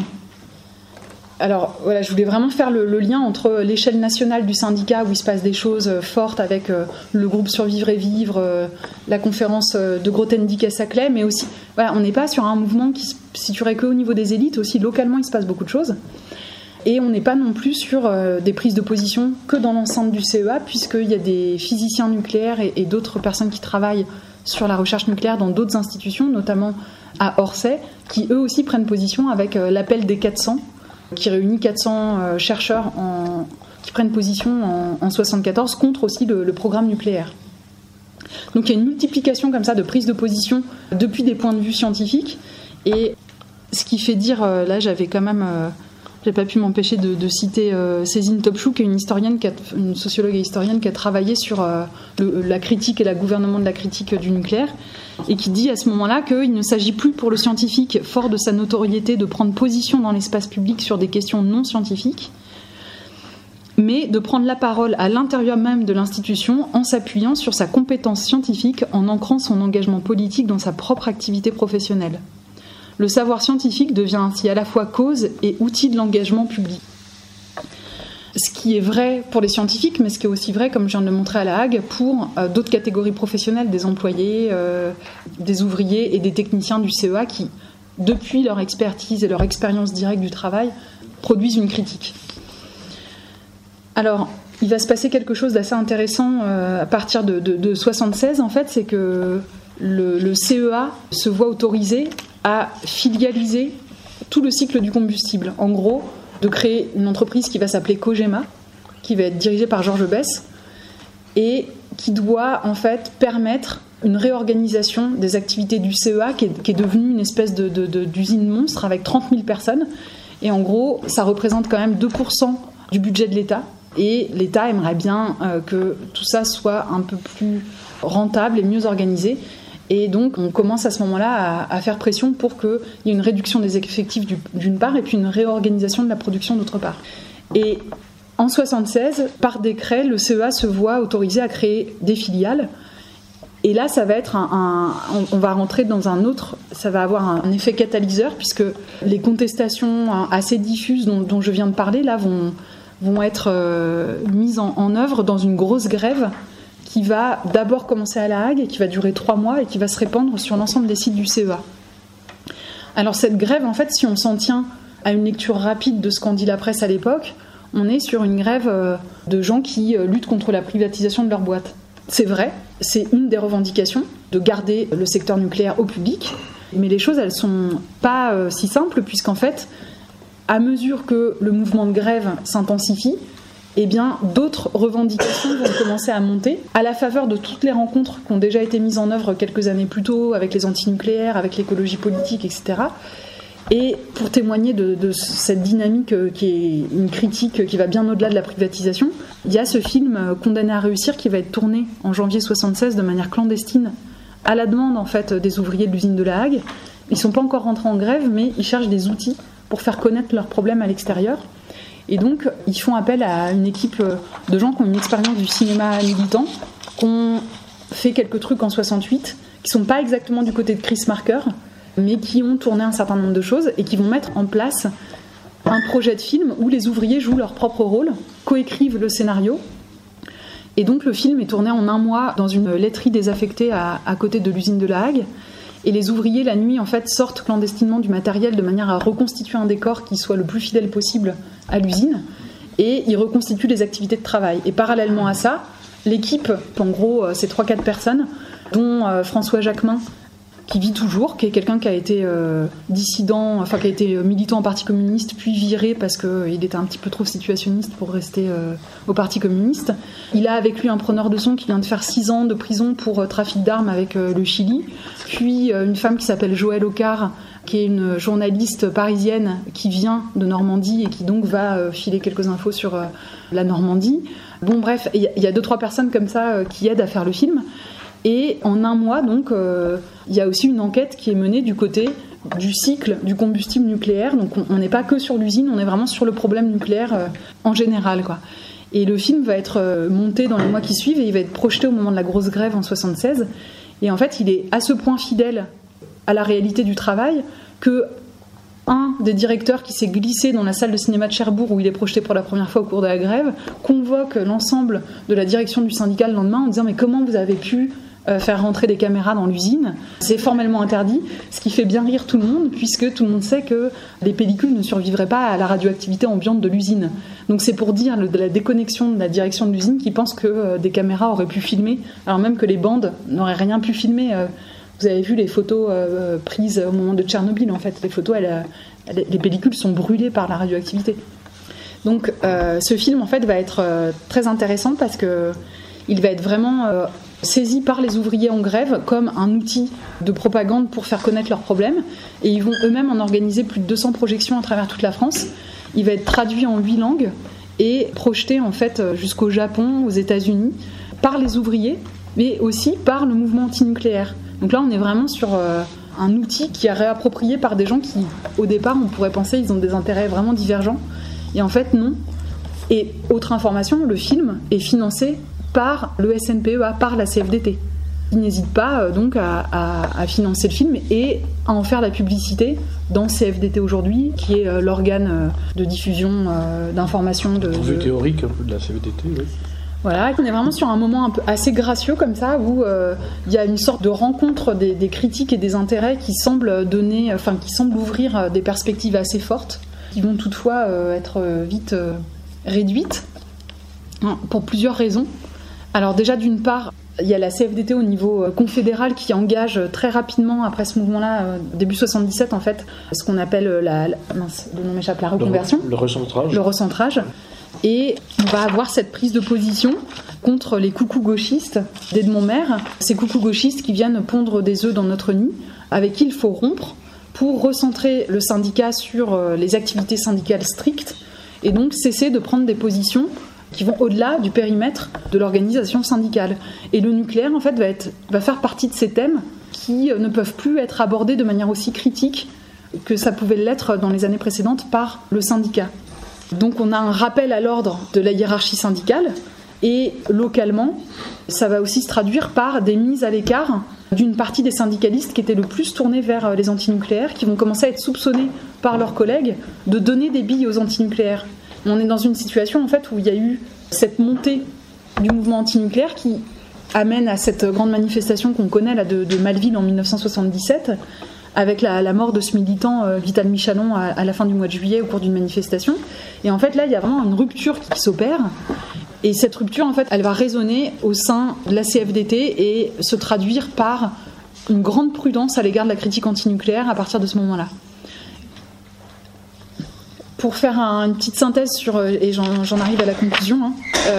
Alors voilà, je voulais vraiment faire le lien entre l'échelle nationale du syndicat où il se passe des choses fortes avec le groupe Survivre et Vivre, la conférence de Grothendieck à Saclay, mais aussi, voilà, on n'est pas sur un mouvement qui se situerait qu'au niveau des élites, aussi localement il se passe beaucoup de choses. Et on n'est pas non plus sur des prises de position que dans l'enceinte du CEA, puisqu'il y a des physiciens nucléaires et d'autres personnes qui travaillent sur la recherche nucléaire dans d'autres institutions, notamment à Orsay, qui eux aussi prennent position avec l'appel des 400, qui réunit 400 chercheurs qui prennent position en 1974 contre aussi le programme nucléaire. Donc il y a une multiplication comme ça de prises de position depuis des points de vue scientifiques, et ce qui fait dire, là j'avais quand même... j'ai pas pu m'empêcher de citer Cézine Topchou, qui est une sociologue et historienne qui a travaillé sur la critique et le gouvernement de la critique du nucléaire, et qui dit à ce moment-là qu'il ne s'agit plus pour le scientifique, fort de sa notoriété, de prendre position dans l'espace public sur des questions non scientifiques, mais de prendre la parole à l'intérieur même de l'institution en s'appuyant sur sa compétence scientifique, en ancrant son engagement politique dans sa propre activité professionnelle. Le savoir scientifique devient ainsi à la fois cause et outil de l'engagement public. Ce qui est vrai pour les scientifiques, mais ce qui est aussi vrai, comme je viens de le montrer à La Hague, pour d'autres catégories professionnelles, des employés, des ouvriers et des techniciens du CEA qui, depuis leur expertise et leur expérience directe du travail, produisent une critique. Alors, il va se passer quelque chose d'assez intéressant à partir de 1976, en fait, c'est que le CEA se voit autorisé à filialiser tout le cycle du combustible. En gros, de créer une entreprise qui va s'appeler Cogema, qui va être dirigée par Georges Besse, et qui doit en fait permettre une réorganisation des activités du CEA qui est devenue une espèce d'usine monstre avec 30 000 personnes. Et en gros, ça représente quand même 2% du budget de l'État. Et l'État aimerait bien que tout ça soit un peu plus rentable et mieux organisé. Et donc, on commence à ce moment-là à faire pression pour qu'il y ait une réduction des effectifs d'une part et puis une réorganisation de la production d'autre part. Et en 1976, par décret, le CEA se voit autorisé à créer des filiales. Et là, ça va être on va rentrer dans ça va avoir un effet catalyseur puisque les contestations assez diffuses dont je viens de parler là vont être mises en œuvre dans une grosse grève qui va d'abord commencer à La Hague et qui va durer 3 mois et qui va se répandre sur l'ensemble des sites du CEA. Alors cette grève, en fait, si on s'en tient à une lecture rapide de ce qu'en dit la presse à l'époque, on est sur une grève de gens qui luttent contre la privatisation de leur boîte. C'est vrai, c'est une des revendications de garder le secteur nucléaire au public, mais les choses, elles sont pas si simples puisqu'en fait, à mesure que le mouvement de grève s'intensifie, eh bien, d'autres revendications vont commencer à monter à la faveur de toutes les rencontres qui ont déjà été mises en œuvre quelques années plus tôt avec les antinucléaires, avec l'écologie politique, etc. Et pour témoigner de cette dynamique qui est une critique qui va bien au-delà de la privatisation, il y a ce film Condamné à réussir qui va être tourné en janvier 1976 de manière clandestine à la demande en fait des ouvriers de l'usine de La Hague. Ils ne sont pas encore rentrés en grève, mais ils cherchent des outils pour faire connaître leurs problèmes à l'extérieur. Et donc, ils font appel à une équipe de gens qui ont une expérience du cinéma militant, qui ont fait quelques trucs en 68, qui ne sont pas exactement du côté de Chris Marker, mais qui ont tourné un certain nombre de choses et qui vont mettre en place un projet de film où les ouvriers jouent leur propre rôle, coécrivent le scénario. Et donc, le film est tourné en 1 mois dans une laiterie désaffectée à côté de l'usine de La Hague. Et les ouvriers, la nuit, en fait, sortent clandestinement du matériel de manière à reconstituer un décor qui soit le plus fidèle possible à l'usine. Et ils reconstituent les activités de travail. Et parallèlement à ça, l'équipe, en gros, c'est 3-4 personnes, dont François Jacquemin, qui vit toujours, qui est quelqu'un qui a été dissident, enfin qui a été militant au Parti communiste, puis viré parce qu'il était un petit peu trop situationniste pour rester au Parti communiste. Il a avec lui un preneur de son qui vient de faire 6 ans de prison pour trafic d'armes avec le Chili, puis une femme qui s'appelle Joëlle Ocar, qui est une journaliste parisienne qui vient de Normandie et qui donc va filer quelques infos sur la Normandie. Bon bref, il y a 2-3 personnes comme ça qui aident à faire le film. Et en 1 mois, donc, il y a aussi une enquête qui est menée du côté du cycle du combustible nucléaire. Donc, on n'est pas que sur l'usine, on est vraiment sur le problème nucléaire en général, quoi. Et le film va être monté dans les mois qui suivent et il va être projeté au moment de la grosse grève en 1976. Et en fait, il est à ce point fidèle à la réalité du travail que un des directeurs qui s'est glissé dans la salle de cinéma de Cherbourg où il est projeté pour la première fois au cours de la grève convoque l'ensemble de la direction du syndicat le lendemain en disant « Mais comment vous avez pu faire rentrer des caméras dans l'usine ? C'est formellement interdit », ce qui fait bien rire tout le monde puisque tout le monde sait que les pellicules ne survivraient pas à la radioactivité ambiante de l'usine. Donc c'est pour dire de la déconnexion de la direction de l'usine qui pense que des caméras auraient pu filmer, alors même que les bandes n'auraient rien pu filmer. Vous avez vu les photos prises au moment de Tchernobyl, en fait. Les photos, les pellicules sont brûlées par la radioactivité. Donc ce film, en fait, va être très intéressant parce qu'il va être vraiment saisi par les ouvriers en grève comme un outil de propagande pour faire connaître leurs problèmes. Et ils vont eux-mêmes en organiser plus de 200 projections à travers toute la France. Il va être traduit en 8 langues et projeté, en fait, jusqu'au Japon, aux États-Unis, par les ouvriers, mais aussi par le mouvement antinucléaire. Donc là, on est vraiment sur un outil qui est réapproprié par des gens qui, au départ, on pourrait penser ils ont des intérêts vraiment divergents. Et en fait, non. Et autre information, le film est financé par le SNPEA, par la CFDT. Ils n'hésitent pas donc à financer le film et à en faire la publicité dans CFDT aujourd'hui, qui est l'organe de diffusion d'informations. Vue théorique un peu de la CFDT, oui. Voilà, on est vraiment sur un moment un peu assez gracieux comme ça, où il y a une sorte de rencontre des critiques et des intérêts qui semblent ouvrir des perspectives assez fortes, qui vont toutefois être vite réduites, pour plusieurs raisons. Alors déjà, d'une part, il y a la CFDT au niveau confédéral qui engage très rapidement, après ce mouvement-là, début 77 en fait, ce qu'on appelle le nom m'échappe, la reconversion. Le recentrage. Le recentrage. Et on va avoir cette prise de position contre les coucous gauchistes d'Edmond Maire, ces coucous gauchistes qui viennent pondre des œufs dans notre nid, avec qui il faut rompre pour recentrer le syndicat sur les activités syndicales strictes et donc cesser de prendre des positions qui vont au-delà du périmètre de l'organisation syndicale. Et le nucléaire, en fait, va faire partie de ces thèmes qui ne peuvent plus être abordés de manière aussi critique que ça pouvait l'être dans les années précédentes par le syndicat. Donc on a un rappel à l'ordre de la hiérarchie syndicale et localement, ça va aussi se traduire par des mises à l'écart d'une partie des syndicalistes qui étaient le plus tournés vers les antinucléaires, qui vont commencer à être soupçonnés par leurs collègues de donner des billes aux antinucléaires. On est dans une situation en fait où il y a eu cette montée du mouvement antinucléaire qui amène à cette grande manifestation qu'on connaît là de Malville en 1977, avec la mort de ce militant Vital Michalon à la fin du mois de juillet au cours d'une manifestation. Et en fait là il y a vraiment une rupture qui s'opère. Et cette rupture, en fait, elle va résonner au sein de la CFDT et se traduire par une grande prudence à l'égard de la critique antinucléaire à partir de ce moment-là. Pour faire une petite synthèse et j'en arrive à la conclusion,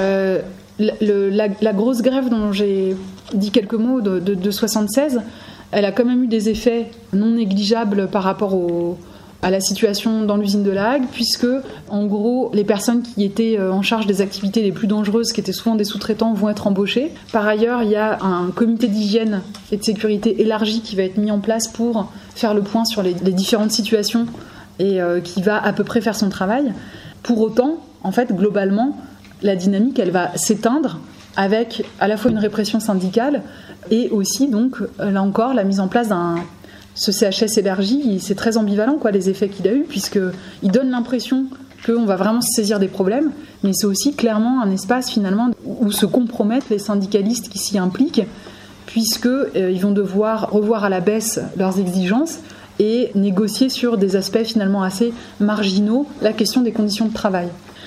la grosse grève dont j'ai dit quelques mots de 76, elle a quand même eu des effets non négligeables par rapport à la situation dans l'usine de La Hague, puisque, en gros, les personnes qui étaient en charge des activités les plus dangereuses, qui étaient souvent des sous-traitants, vont être embauchées. Par ailleurs, il y a un comité d'hygiène et de sécurité élargi qui va être mis en place pour faire le point sur les différentes situations et qui va à peu près faire son travail. Pour autant, en fait, globalement, la dynamique, elle va s'éteindre avec à la fois une répression syndicale et aussi, donc, là encore, la mise en place ce CHS élargi, c'est très ambivalent, quoi, les effets qu'il a eu, puisqu'il donne l'impression qu'on va vraiment se saisir des problèmes, mais c'est aussi clairement un espace finalement où se compromettent les syndicalistes qui s'y impliquent, puisqu'ils vont devoir revoir à la baisse leurs exigences et négocier sur des aspects finalement assez marginaux la question des conditions de travail.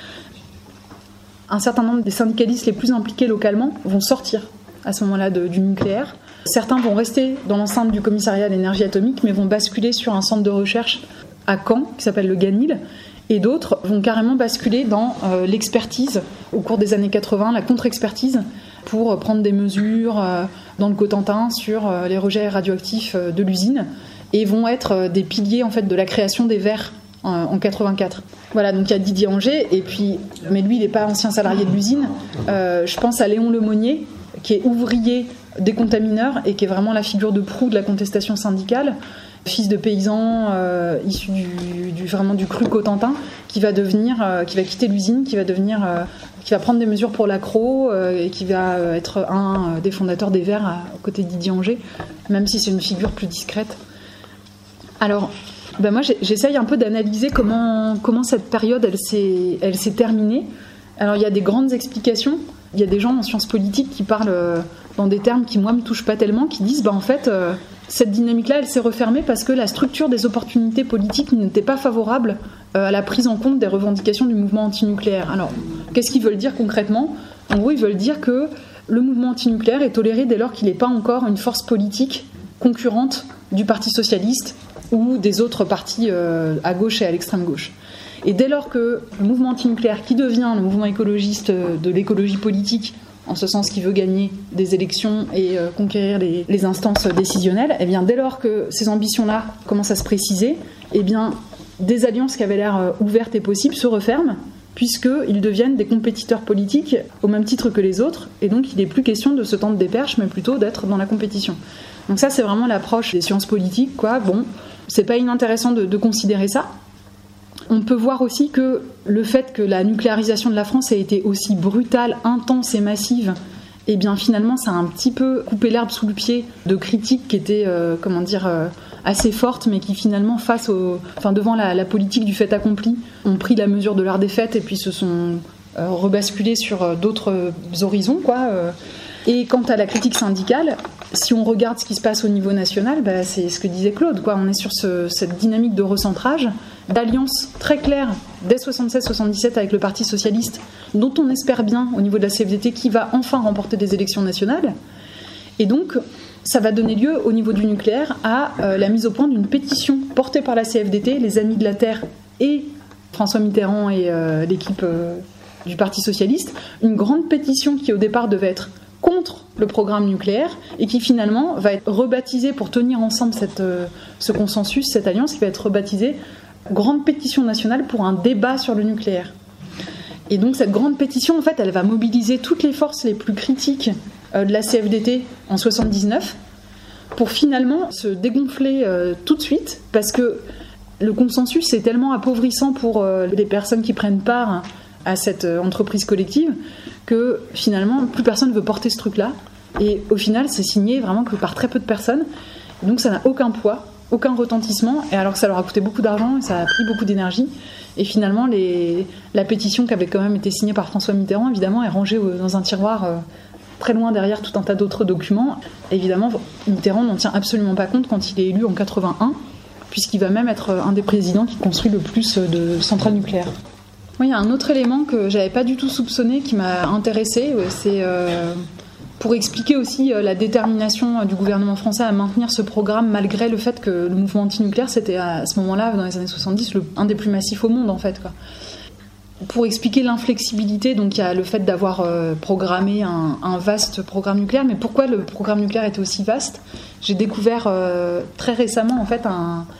Un certain nombre des syndicalistes les plus impliqués localement vont sortir à ce moment-là du nucléaire. Certains vont rester dans l'enceinte du commissariat à l'énergie atomique, mais vont basculer sur un centre de recherche à Caen, qui s'appelle le Ganil, et d'autres vont carrément basculer dans l'expertise au cours des années 80, la contre-expertise, pour prendre des mesures dans le Cotentin sur les rejets radioactifs de l'usine, et vont être des piliers en fait de la création des verres en 84. Voilà, donc il y a Didier Anger, mais lui il n'est pas ancien salarié de l'usine. Je pense à Léon Lemonnier, qui est ouvrier décontamineur et qui est vraiment la figure de proue de la contestation syndicale, fils de paysan issu du cru Cotentin, qui va quitter l'usine, qui va prendre des mesures pour l'accro et qui va être un des fondateurs des Verts à côté de Didier Anger, même si c'est une figure plus discrète. Alors, moi j'essaye un peu d'analyser comment cette période elle s'est terminée. Alors il y a des grandes explications. Il y a des gens en sciences politiques qui parlent dans des termes qui, moi, me touchent pas tellement, qui disent, en fait, cette dynamique-là, elle s'est refermée parce que la structure des opportunités politiques n'était pas favorable à la prise en compte des revendications du mouvement antinucléaire. Alors, qu'est-ce qu'ils veulent dire concrètement ? En gros, ils veulent dire que le mouvement antinucléaire est toléré dès lors qu'il n'est pas encore une force politique concurrente du Parti socialiste ou des autres partis à gauche et à l'extrême gauche. Et dès lors que le mouvement antinucléaire, qui devient le mouvement écologiste de l'écologie politique, en ce sens qu'il veut gagner des élections et conquérir les instances décisionnelles, eh bien, dès lors que ces ambitions-là commencent à se préciser, eh bien, des alliances qui avaient l'air ouvertes et possibles se referment, puisqu'ils deviennent des compétiteurs politiques au même titre que les autres, et donc il n'est plus question de se tendre des perches, mais plutôt d'être dans la compétition. Donc ça, c'est vraiment l'approche des sciences politiques, quoi. Bon, c'est pas inintéressant de considérer ça. On peut voir aussi que le fait que la nucléarisation de la France ait été aussi brutale, intense et massive, eh bien finalement ça a un petit peu coupé l'herbe sous le pied de critiques qui étaient assez fortes, mais qui finalement devant la politique du fait accompli ont pris la mesure de leur défaite et puis se sont rebasculés sur d'autres horizons, quoi. Et quant à la critique syndicale, si on regarde ce qui se passe au niveau national, c'est ce que disait Claude, quoi. On est sur cette dynamique de recentrage, d'alliance très claire dès 76-77 avec le Parti socialiste, dont on espère bien au niveau de la CFDT qui va enfin remporter des élections nationales. Et donc, ça va donner lieu au niveau du nucléaire à la mise au point d'une pétition portée par la CFDT, les Amis de la Terre et François Mitterrand et l'équipe du Parti socialiste, une grande pétition qui au départ devait être contre le programme nucléaire et qui finalement va être rebaptisée pour tenir ensemble ce consensus, cette alliance qui va être rebaptisée Grande pétition nationale pour un débat sur le nucléaire. Et donc cette grande pétition, en fait, elle va mobiliser toutes les forces les plus critiques de la CFDT en 79 pour finalement se dégonfler tout de suite, parce que le consensus est tellement appauvrissant pour les personnes qui prennent part à cette entreprise collective que finalement plus personne ne veut porter ce truc-là. Et au final, c'est signé vraiment que par très peu de personnes. Et donc ça n'a aucun poids, aucun retentissement, et alors que ça leur a coûté beaucoup d'argent et ça a pris beaucoup d'énergie. Et finalement, la pétition qui avait quand même été signée par François Mitterrand, évidemment, est rangée dans un tiroir très loin derrière tout un tas d'autres documents. Évidemment, Mitterrand n'en tient absolument pas compte quand il est élu en 81, puisqu'il va même être un des présidents qui construit le plus de centrales nucléaires. Oui, il y a un autre élément que j'avais pas du tout soupçonné qui m'a intéressée, c'est pour expliquer aussi la détermination du gouvernement français à maintenir ce programme malgré le fait que le mouvement antinucléaire, c'était à ce moment-là, dans les années 70, un des plus massifs au monde en fait, quoi. Pour expliquer l'inflexibilité, donc il y a le fait d'avoir programmé un vaste programme nucléaire, mais pourquoi le programme nucléaire était aussi vaste ? J'ai découvert très récemment en fait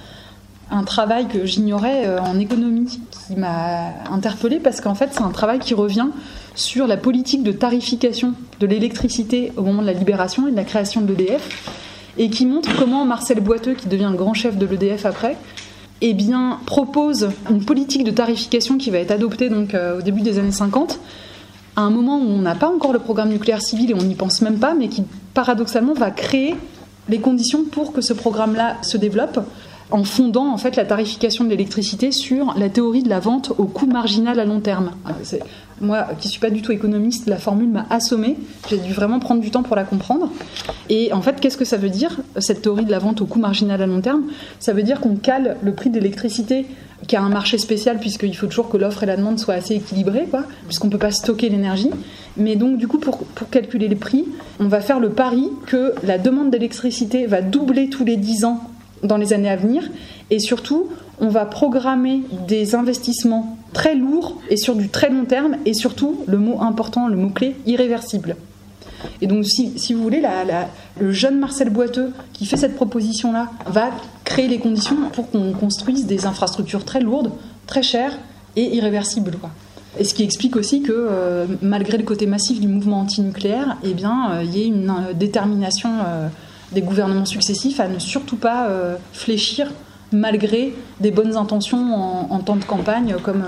un travail que j'ignorais en économie qui m'a interpellée, parce qu'en fait c'est un travail qui revient sur la politique de tarification de l'électricité au moment de la libération et de la création de l'EDF, et qui montre comment Marcel Boiteux, qui devient le grand chef de l'EDF après, eh bien, propose une politique de tarification qui va être adoptée donc, au début des années 50, à un moment où on n'a pas encore le programme nucléaire civil et on n'y pense même pas, mais qui paradoxalement va créer les conditions pour que ce programme-là se développe, en fondant en fait la tarification de l'électricité sur la théorie de la vente au coût marginal à long terme. Moi, qui ne suis pas du tout économiste, la formule m'a assommée. J'ai dû vraiment prendre du temps pour la comprendre. Et en fait, qu'est-ce que ça veut dire, cette théorie de la vente au coût marginal à long terme ? Ça veut dire qu'on cale le prix de l'électricité, qui a un marché spécial, puisqu'il faut toujours que l'offre et la demande soient assez équilibrées, puisqu'on ne peut pas stocker l'énergie. Mais donc, du coup, pour calculer les prix, on va faire le pari que la demande d'électricité va doubler tous les 10 ans dans les années à venir, et surtout on va programmer des investissements très lourds et sur du très long terme, et surtout le mot important, le mot clé, irréversible. Et donc si vous voulez, le jeune Marcel Boiteux qui fait cette proposition là va créer les conditions pour qu'on construise des infrastructures très lourdes, très chères et irréversibles, quoi. Et ce qui explique aussi que malgré le côté massif du mouvement antinucléaire, eh bien il y ait une détermination des gouvernements successifs à ne surtout pas fléchir malgré des bonnes intentions en temps de campagne, comme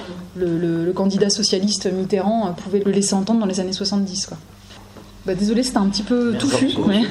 le candidat socialiste Mitterrand pouvait le laisser entendre dans les années 70, quoi. Désolé, c'était un petit peu touffu. Mais...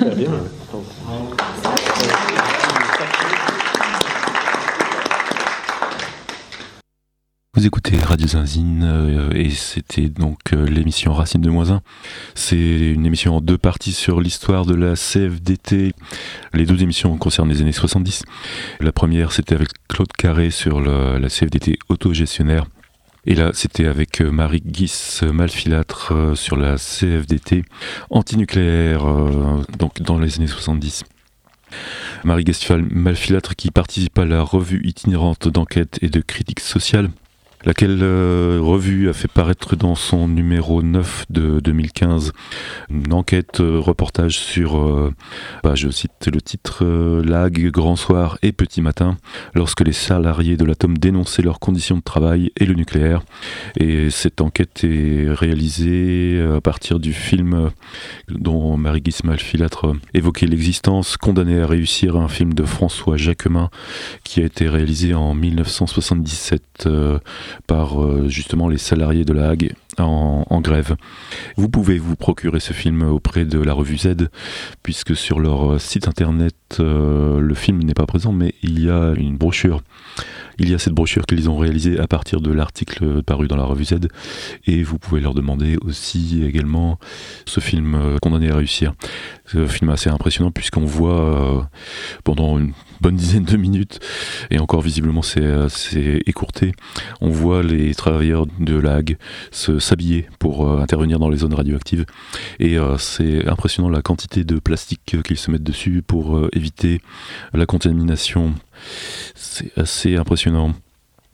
Vous écoutez Radio Zinzine et c'était donc l'émission Racine de -1. C'est une émission en 2 parties sur l'histoire de la CFDT. Les 2 émissions concernent les années 70. La première, c'était avec Claude Carré sur la CFDT autogestionnaire. Et là, c'était avec Marie-Guis Malfilâtre sur la CFDT antinucléaire, donc dans les années 70. Marie-Guis Malfilâtre qui participe à la revue itinérante d'enquête et de critique sociale, laquelle revue a fait paraître dans son numéro 9 de 2015 une enquête reportage sur, je cite le titre, Lag, Grand Soir et Petit Matin, lorsque les salariés de l'atome dénonçaient leurs conditions de travail et le nucléaire. Et cette enquête est réalisée à partir du film dont Marie-Guis Malfilâtre évoquait l'existence, Condamné à réussir, un film de François Jacquemin qui a été réalisé en 1977 par justement les salariés de la Hague en grève. Vous pouvez vous procurer ce film auprès de la revue Z, puisque sur leur site internet le film n'est pas présent, mais il y a une brochure. Il y a cette brochure qu'ils ont réalisée à partir de l'article paru dans la revue Z, et vous pouvez leur demander aussi également ce film Condamné à réussir. C'est un film assez impressionnant puisqu'on voit pendant une bonne dizaine de minutes, et encore visiblement c'est écourté, on voit les travailleurs de la Hague s'habiller pour intervenir dans les zones radioactives, et c'est impressionnant la quantité de plastique qu'ils se mettent dessus pour éviter la contamination. C'est assez impressionnant.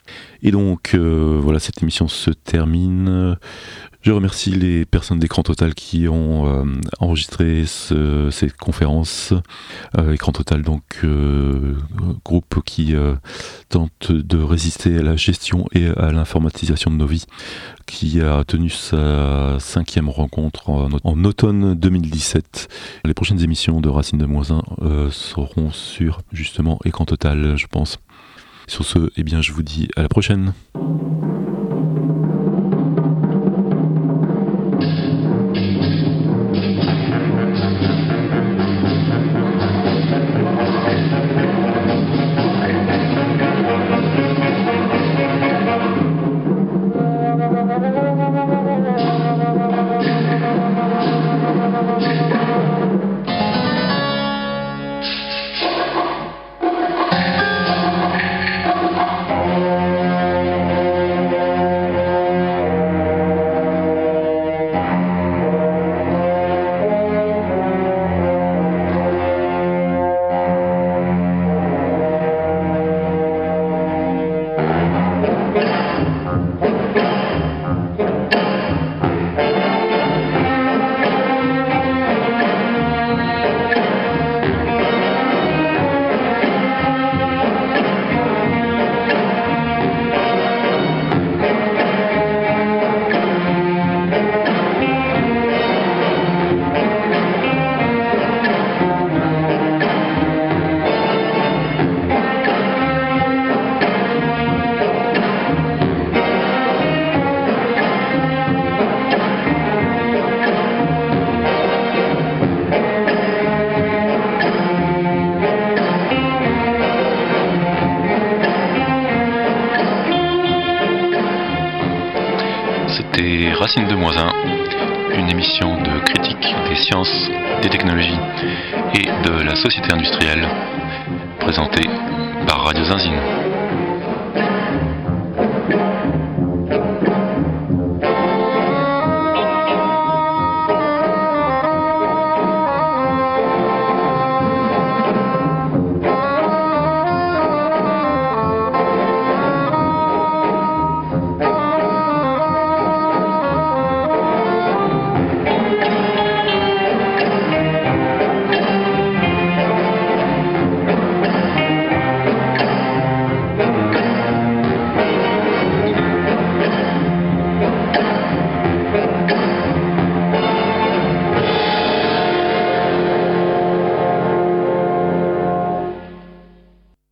Et donc voilà, cette émission se termine. Je remercie les personnes d'Écran Total qui ont enregistré cette conférence. Écran Total, donc groupe qui tente de résister à la gestion et à l'informatisation de nos vies, qui a tenu sa 5e rencontre en automne 2017. Les prochaines émissions de Racine de Moisin seront sur justement Écran Total, je pense. Sur ce, eh bien, je vous dis à la prochaine. Racine de Moisin, une émission de critique des sciences, des technologies et de la société industrielle, présentée par Radio Zinzine.